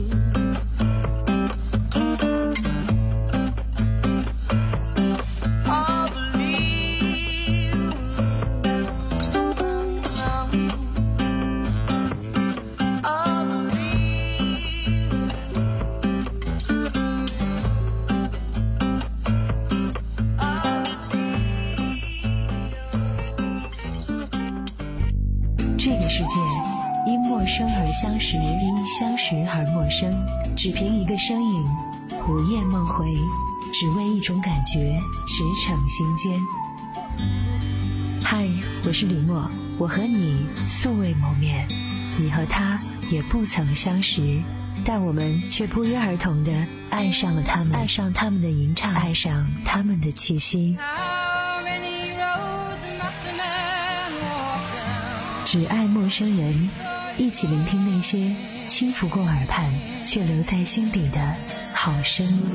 这个世界因陌生而相识，因相识而陌生，只凭一个身影，午夜梦回，只为一种感觉驰骋心间。嗨，我是李默，我和你素未谋面，你和他也不曾相识，但我们却不约而同地爱上了他们，爱上他们的吟唱，爱上他们的气息。只爱陌生人，一起聆听那些轻拂过耳畔却留在心底的好声音。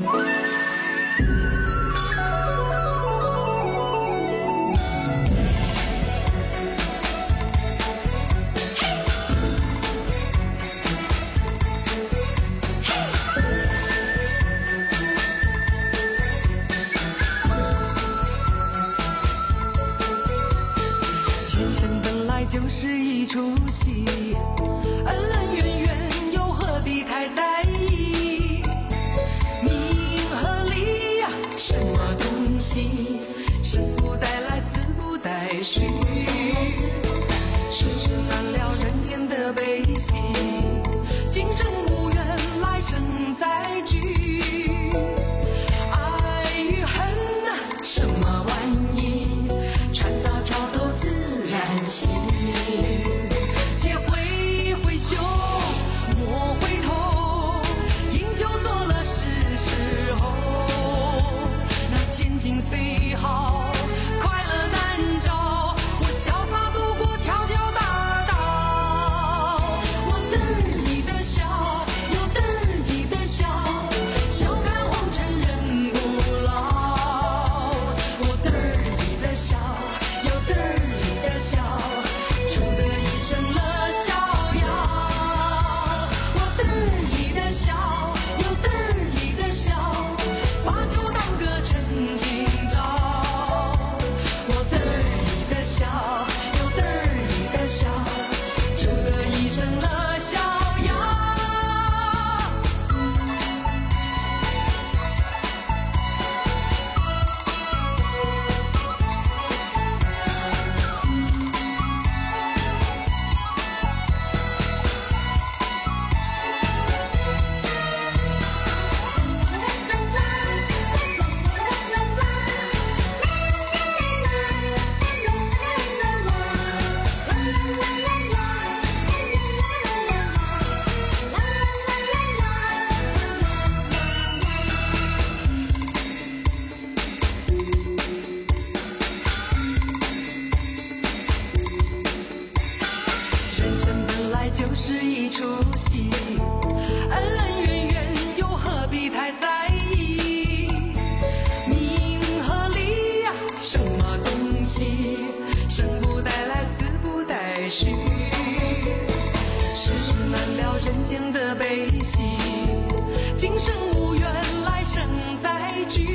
就是一出戏，恩恩怨怨又何必太在意？名和利呀，什么东西？生不带来，死不带去，世事难料人间的悲喜。今生无缘，来生生再聚。爱与恨呐，什么玩意？船到桥头自然行。且挥挥袖，莫回头，饮酒作乐是时候。那千金虽好，快乐难找，我潇洒走过条条大道。我得意的笑，又得意的笑，笑看红尘人不老。我得意的笑，又得意的笑，求得一生乐逍遥。我得意的笑，又得意的笑，把酒当歌趁今朝。我得意的笑，又得意的笑，求得一生乐逍遥。人生本来就是一出戏，恩恩怨怨又何必太在意？名和利呀，什么东西？生不带来，死不带去。世事难料人间的悲喜，今生无缘，来生再聚。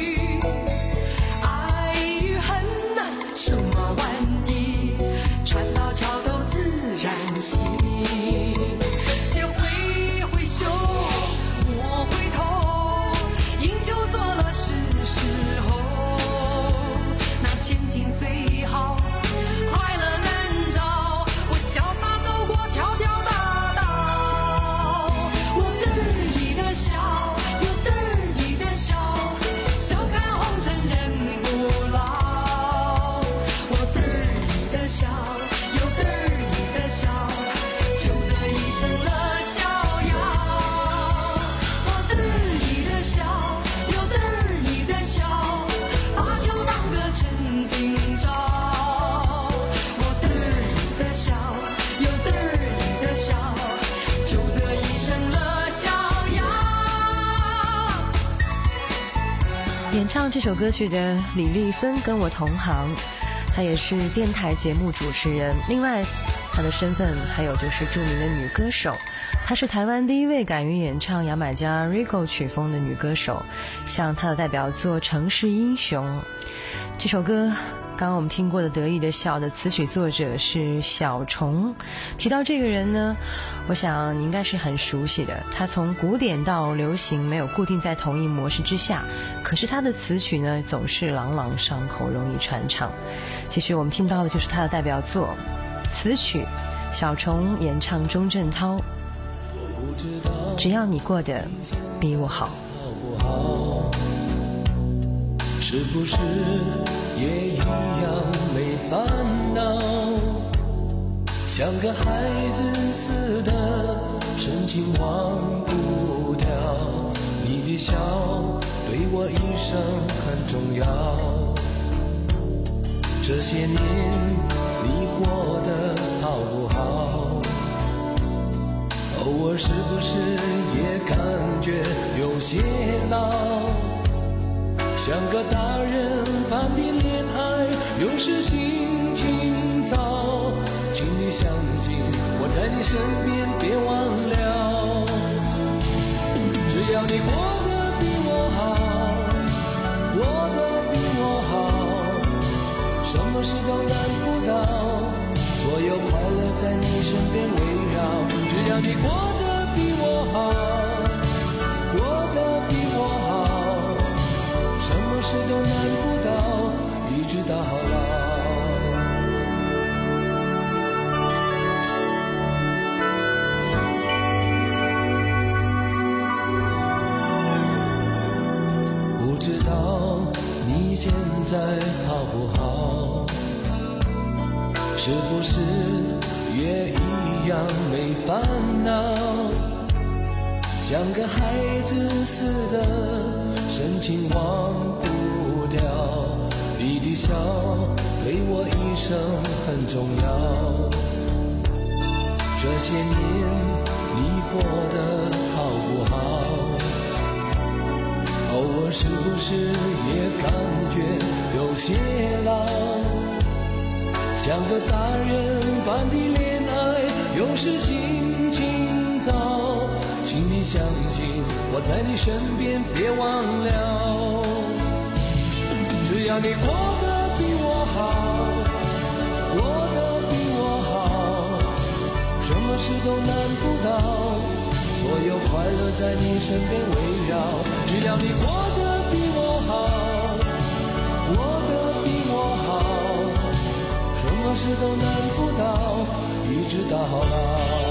爱与恨呐，什么玩意？船到桥头自然行。且挥挥袖，莫回头，饮酒作乐是时候。那千金虽好，快乐难找，我潇洒走过条条大道。我得意的笑，又得意的笑，笑看红尘人不老。我得意的笑，又得意的笑，求得一生乐逍遥。我得意的笑，又得意的笑，把酒当歌趁今朝。我得意的笑，又得意的笑，求得一生乐逍遥。 演唱这首歌曲的李丽芬跟我同行，她也是电台节目主持人，另外她的身份还有就是著名的女歌手。她是台湾第一位敢于演唱牙买加 Rico 曲风的女歌手，像她的代表作《城市英雄》这首歌，刚刚我们听过的得意的笑的词曲作者是小虫。提到这个人呢，我想你应该是很熟悉的，他从古典到流行没有固定在同一模式之下，可是他的词曲呢总是朗朗上口，容易传唱。其实我们听到的就是他的代表作词曲，小虫演唱钟镇涛，只要你过得比我好。 是不是也一样没烦恼？像个孩子似的，深情忘不掉。你的笑对我一生很重要。这些年你过得好不好？偶尔是不是也感觉有些老？像个大人般的恋爱，有时心情糟，请你相信我在你身边，别忘了。只要你过得比我好，过得比我好，什么事都难不倒，所有快乐在你身边围绕。只要你过得比我好，过得比我好，什么事都难不倒，一直到老。 知道你现在好不好，是不是也一样没烦恼，像个孩子似的深情忘不掉，你的笑对我一生很重要，这些年你过得好不好，偶尔是不是也感觉有些老，像个大人般的恋爱有时心情糟，请你相信我在你身边别忘了，只要你过得比我好，过得比我好，什么事都难不倒，所有快乐在你身边围绕，只要你过得比我好，过得比我好，什么事都难不倒，一直到老。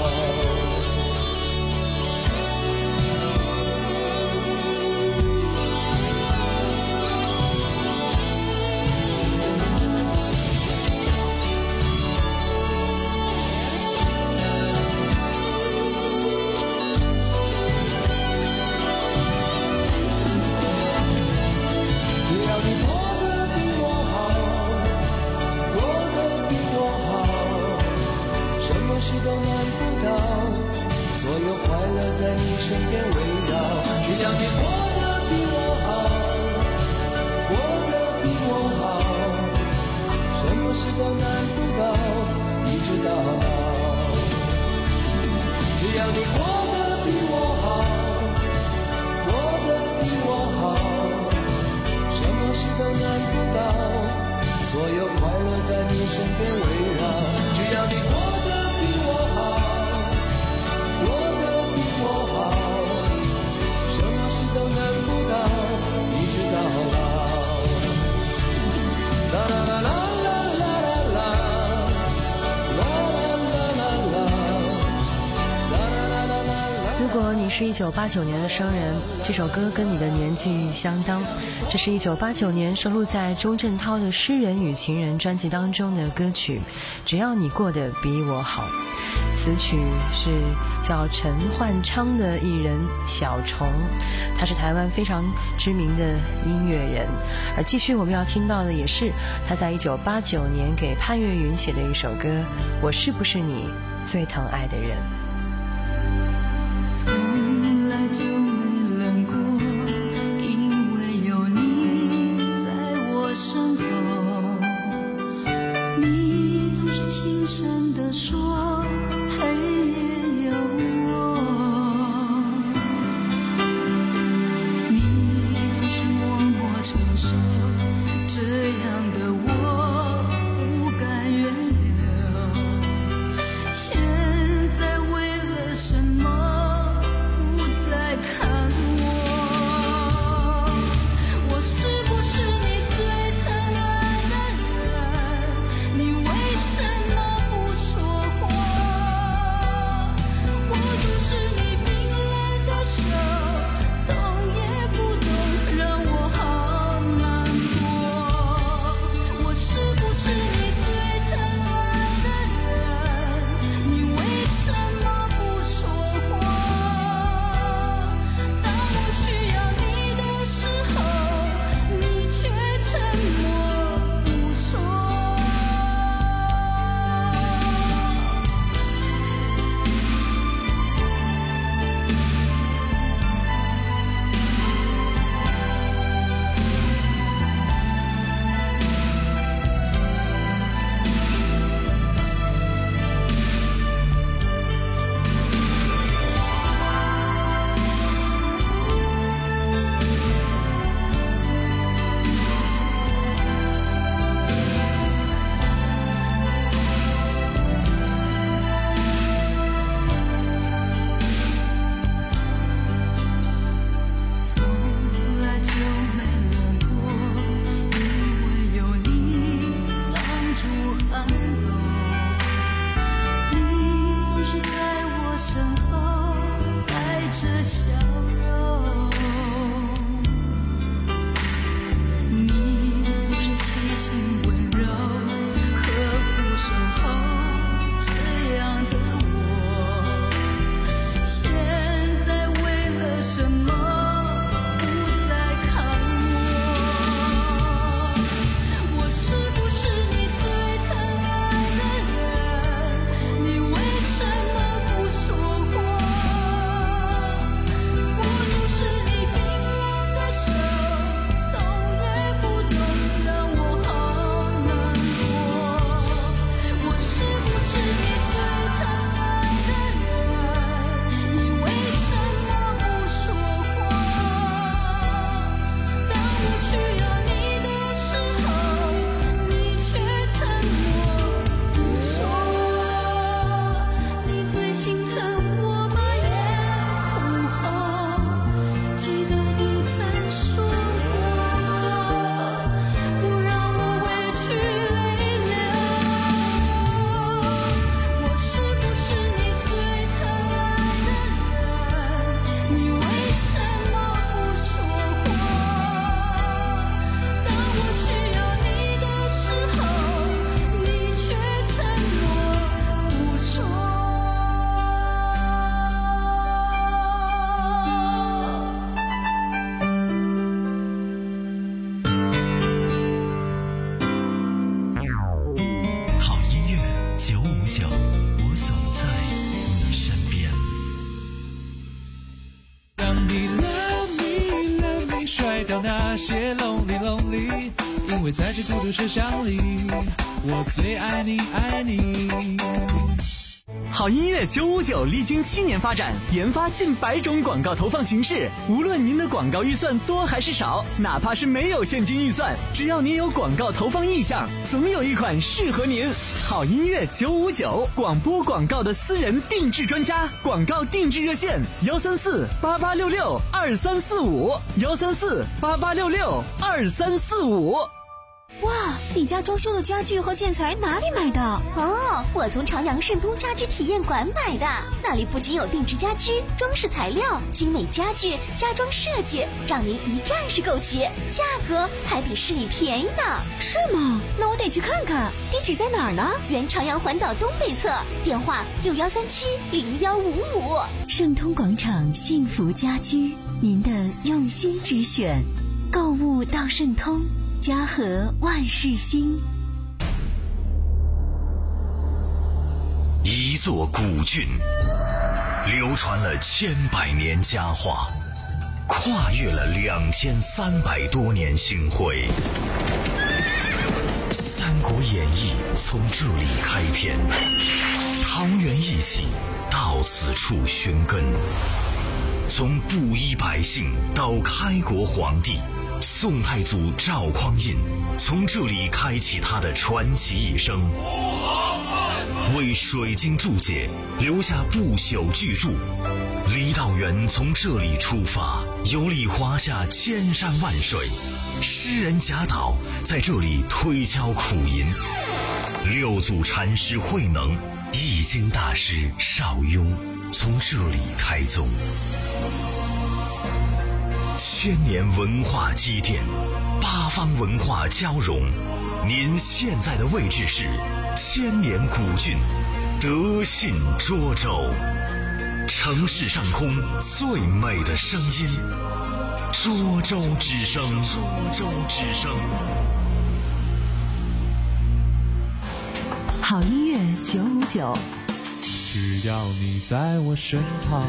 如果你是一九八九年的生人，这首歌跟你的年纪相当。这是一九八九年收录在钟镇涛的《诗人与情人》专辑当中的歌曲《只要你过得比我好》。词曲是叫陈焕昌的艺人小虫，他是台湾非常知名的音乐人。而继续我们要听到的也是他在一九八九年给潘越云写的一首歌《我是不是你最疼爱的人》。 从来就没冷过，因为有你在我身后，你总是轻声地说黑夜有我，你总是默默承受，这样的我不敢原谅，现在为了什么看我，我是不是你最疼爱的人？你为什么不说话？我就是你冰冷的手，懂也不懂，让我好难过。 甩掉那些 lonely lonely， 因为在这孤独车厢里，我最爱你爱你。 好音乐九五九历经七年发展，研发近百种广告投放形式。无论您的广告预算多还是少，哪怕是没有现金预算，只要您有广告投放意向，总有一款适合您。好音乐九五九，广播广告的私人定制专家，广告定制热线幺三四八八六六二三四五幺三四八八六六二三四五。 哇，你家装修的家具和建材哪里买的？ 哦，我从朝阳盛通家居体验馆买的，那里不仅有定制家居、装饰材料、精美家具、家装设计，让您一站式购齐，价格还比市里便宜呢。 是吗？那我得去看看，地址在哪儿呢？ 原朝阳环岛东北侧，电话六幺三七零幺五五。 盛通广场幸福家居，您的用心之选，购物到盛通。家和万事兴。 一座古郡，流传了千百年佳话，跨越了两千三百多年星辉。《三国演义》从这里开篇，桃园义气到此处寻根，从布衣百姓到开国皇帝。宋太祖赵匡胤从这里开启他的传奇一生，为水晶注解留下不朽巨著。李道元从这里出发，游历华夏千山万水，诗人贾岛在这里推敲苦吟，六祖禅师慧能、易经大师邵雍从这里开宗。千年文化积淀，八方文化交融。您现在的位置是千年古郡德信涿州，城市上空最美的声音，涿州之声。涿州之声。 好音乐九五九， 只要你在我身旁。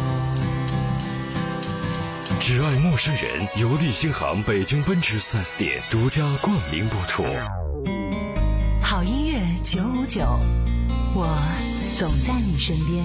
只爱陌生人由利星行北京奔驰 四 S 店独家冠名播出。 好音乐九五九，我总在你身边。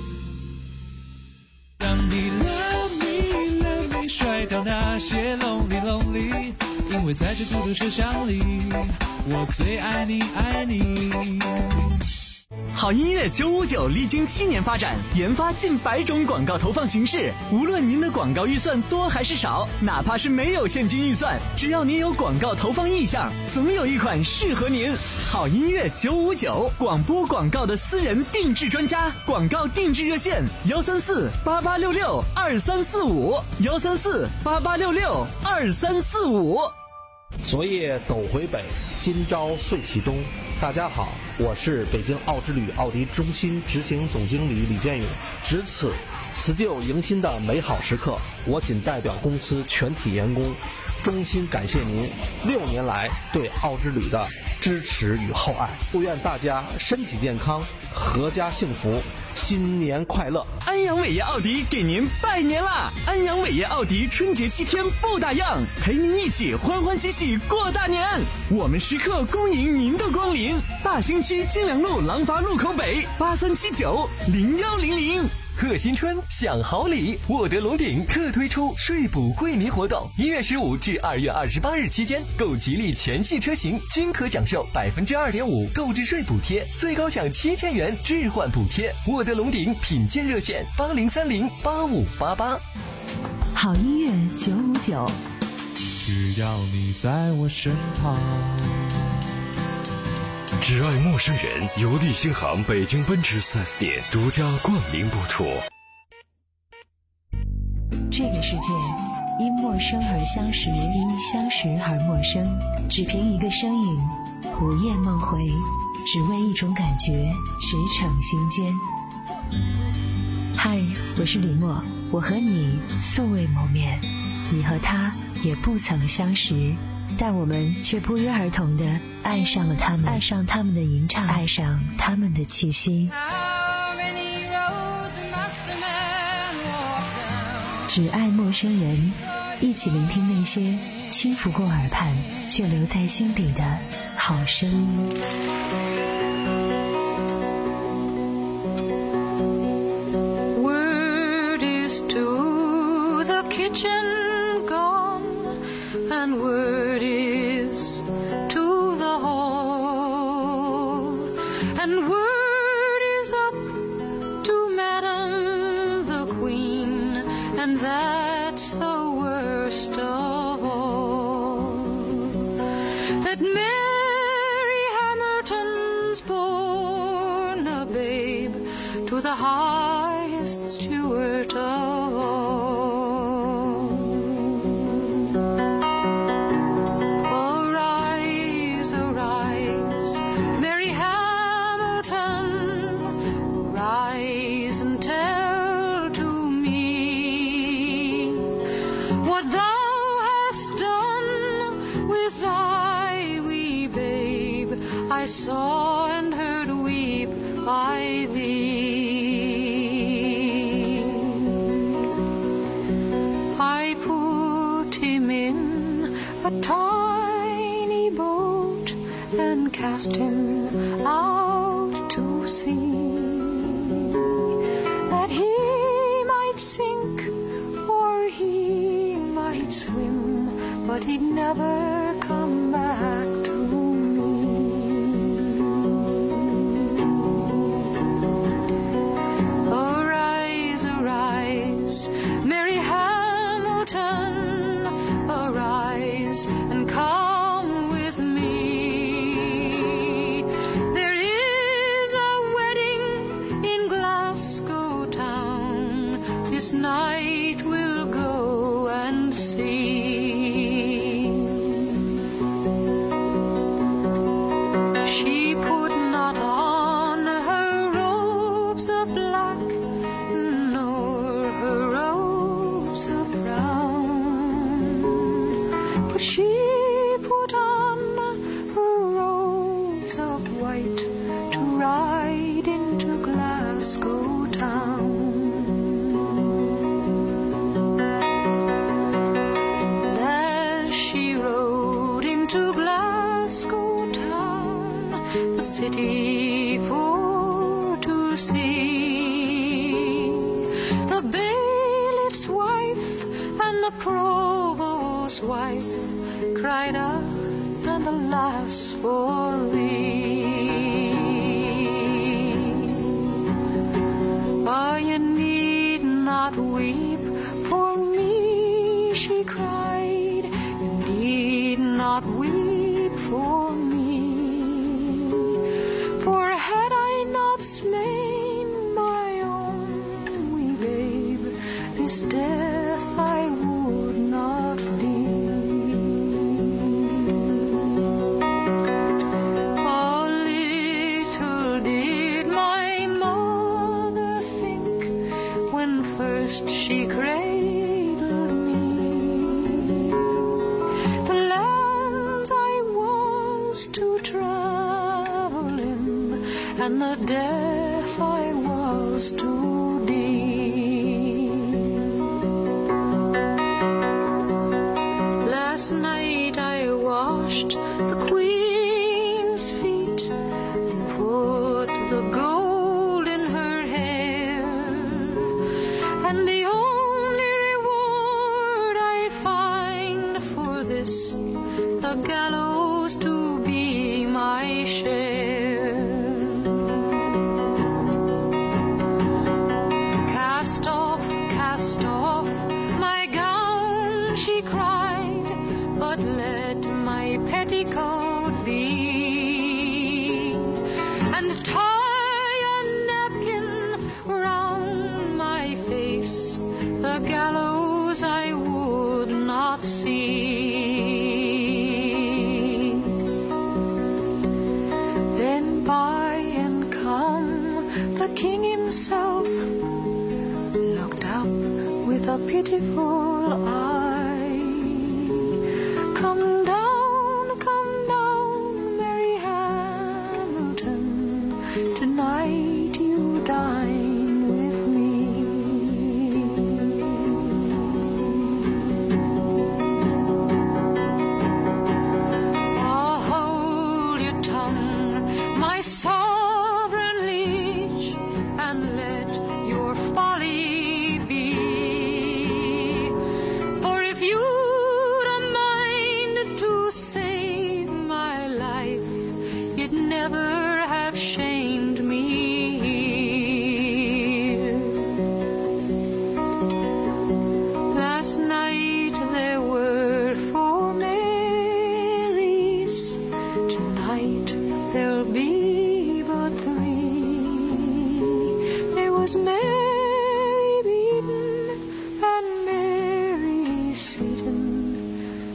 让你 love me love me， 甩掉那些 lonely lonely， 因为在这孤独车厢里，我最爱你爱你。 好音乐九五九历经七年发展，研发近百种广告投放形式。无论您的广告预算多还是少，哪怕是没有现金预算，只要您有广告投放意向，总有一款适合您。好音乐九五九，广播广告的私人定制专家，广告定制热线幺三四八八六六二三四五幺三四八八六六二三四五。 昨夜斗回北，今朝岁启东。大家好，我是北京奥之旅奥迪中心执行总经理李建勇。值此辞旧迎新的美好时刻，我仅代表公司全体员工衷心感谢您六年来对奥之旅的支持与厚爱。祝愿大家身体健康，阖家幸福，新年快乐！ 安阳伟业奥迪给您拜年啦！安阳伟业奥迪春节七天不打烊，陪您一起欢欢喜喜过大年。我们时刻恭迎您的光临。大兴区金良路廊坊路口北八三七九零幺零零。 贺新春享好礼，沃德龙鼎特推出税补惠民活动，一月十五至二月二十八日期间，购吉利全系车型均可享受百分之二点五购置税补贴，最高享七千元置换补贴。沃德龙鼎品鉴热线八零三零八五八八。 好音乐九五九， 只要你在我身旁。 只爱陌生人由利星行北京奔驰 四 S 店独家冠名播出。 这个世界因陌生而相识，因相识而陌生，只凭一个身影，午夜梦回，只为一种感觉，驰骋心间。嗨，我是李默，我和你素未谋面，你和他也不曾相识，但我们却不约而同地爱上了他们，爱上他们的吟唱，爱上他们的气息。只爱陌生人， 一起聆听那些轻拂过耳畔却留在心底的好声音。 Word is to the kitchen gone, and word is to the hall, and word is up to Madam the Queen, and that's the worst of all, that Mary Hamilton's born a babe to the highest steward of all. Arise, arise, Mary Hamilton, rise and tell to me what thou hast done with thy wee babe. I saw and heard weep by thee. I put him in a tiny boat and cast him out to sea, that he might sink or he might swim, but he'd never come back to me. Arise, arise, Mary Hamilton, arise and come with me. There is a wedding in Glasgow town, this night we'll go and see. She put not on her robes of black, nor her robes of brown, but she put on her robes of white to ride into Glasgow town. And as she rode into Glasgow town, the city for to see, the bailiff's wife and the provost's wife cried out, and alas for thee. Oh, you need not weep for me, she cried, you need not weep for me, for had I not slain my own wee babe, this death I would not leave. Oh, little did my mother think when first she cradled me, the lands I was to travel in, and the death I was to deal. Last night I washed the Queen's feet and put the gold in her hair, and the only reward I find for this, the gallows to be my share. Cast off, cast off my gown, she cried, but let my petticoat be, and tie a napkin round my face, the gallows I would not see. Then by and come the king himself, looked up with a pitiful eye. Come down, come down, Mary Hamilton, tonight you dine with me.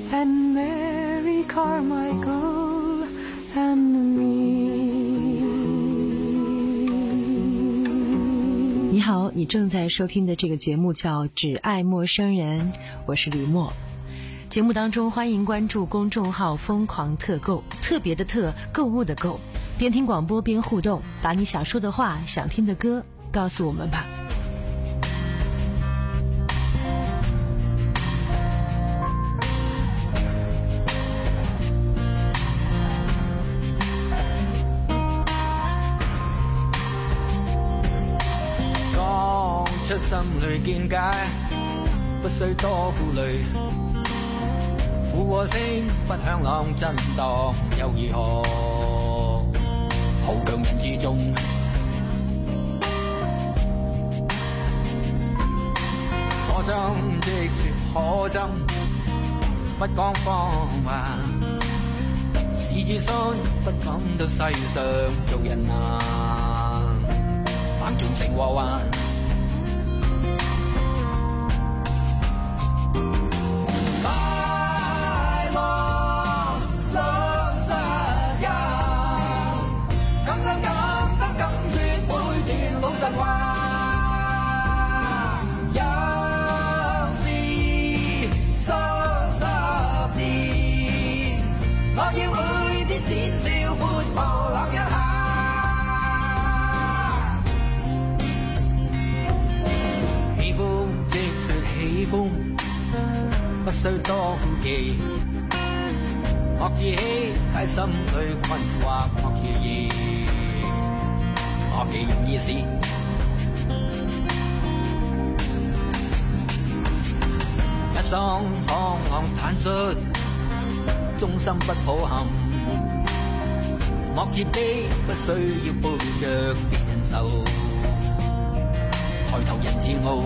and Mary Carmichael and me。 你好，你正在收听的这个节目叫《只爱陌生人》，我是李默。节目当中欢迎关注公众号疯狂特购，特别的特，购物的购，边听广播边互动，把你想说的话、想听的歌告诉我们吧。 講出心裏見解，不需多顧慮。苦和聲不響朗震盪，又如何？豪強人之中，可憎即說可憎，不講謊話。是自信不感到世上做人啊，橫盡情和幻。不需多顧忌，莫自欺，喺心裏困惑，莫遲疑，我既然意思，一生放浪坦率，忠心不抱憾，莫自卑，不需要背着別人受，抬頭人自傲。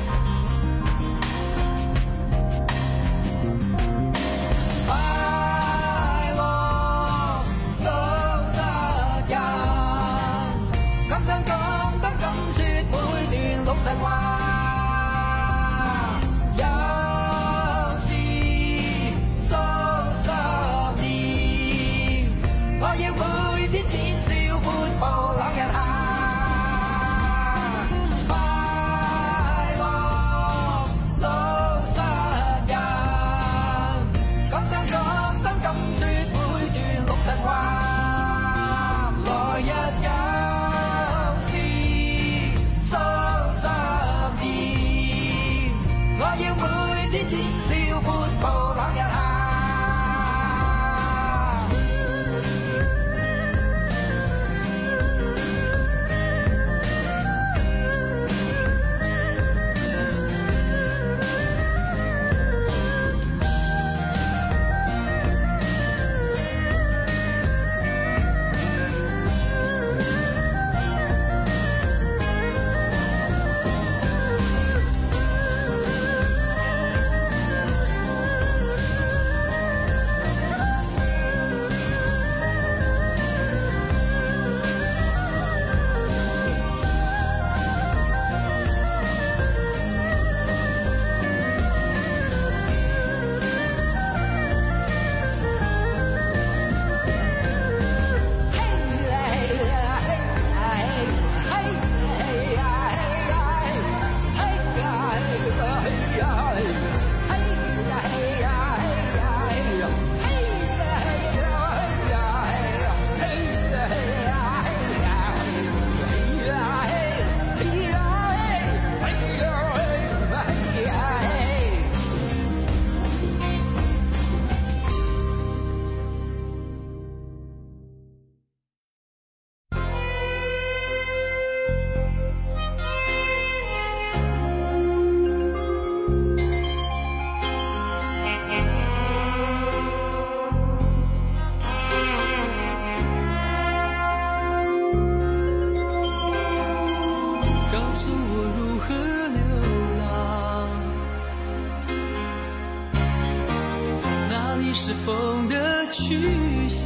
是风的去向，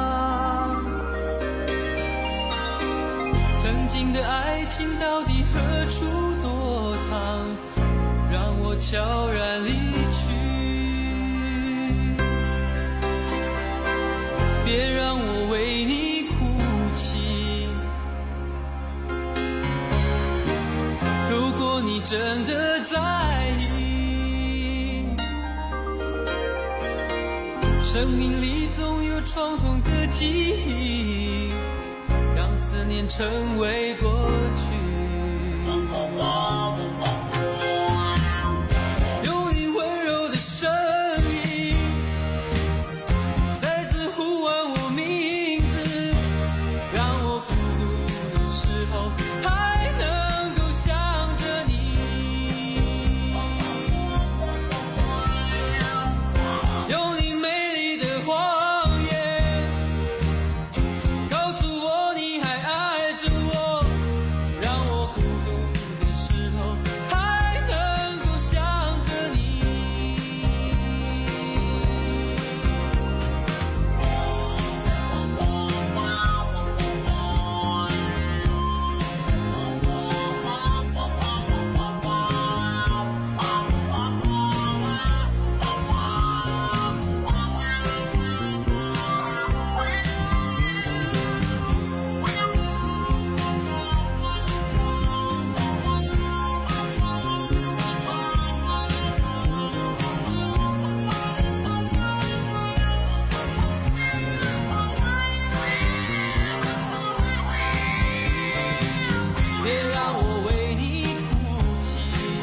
曾经的爱情到底何处躲藏，让我悄然离去。 生命里总有创痛的记忆，让思念成为过去。用你温柔的声音再次呼唤我名字，让我孤独的时候还能够想着你。用你美丽的谎言告诉我你还爱着我，让我孤独的时候还能够想着你。别让我为你哭泣，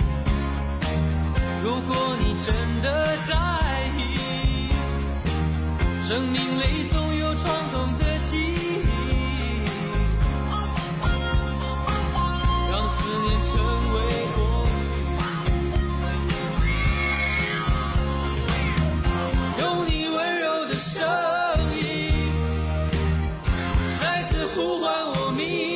如果你真的在意，生命里总有创痛的记忆，让思念成为过去。用你温柔的声音再次呼唤我名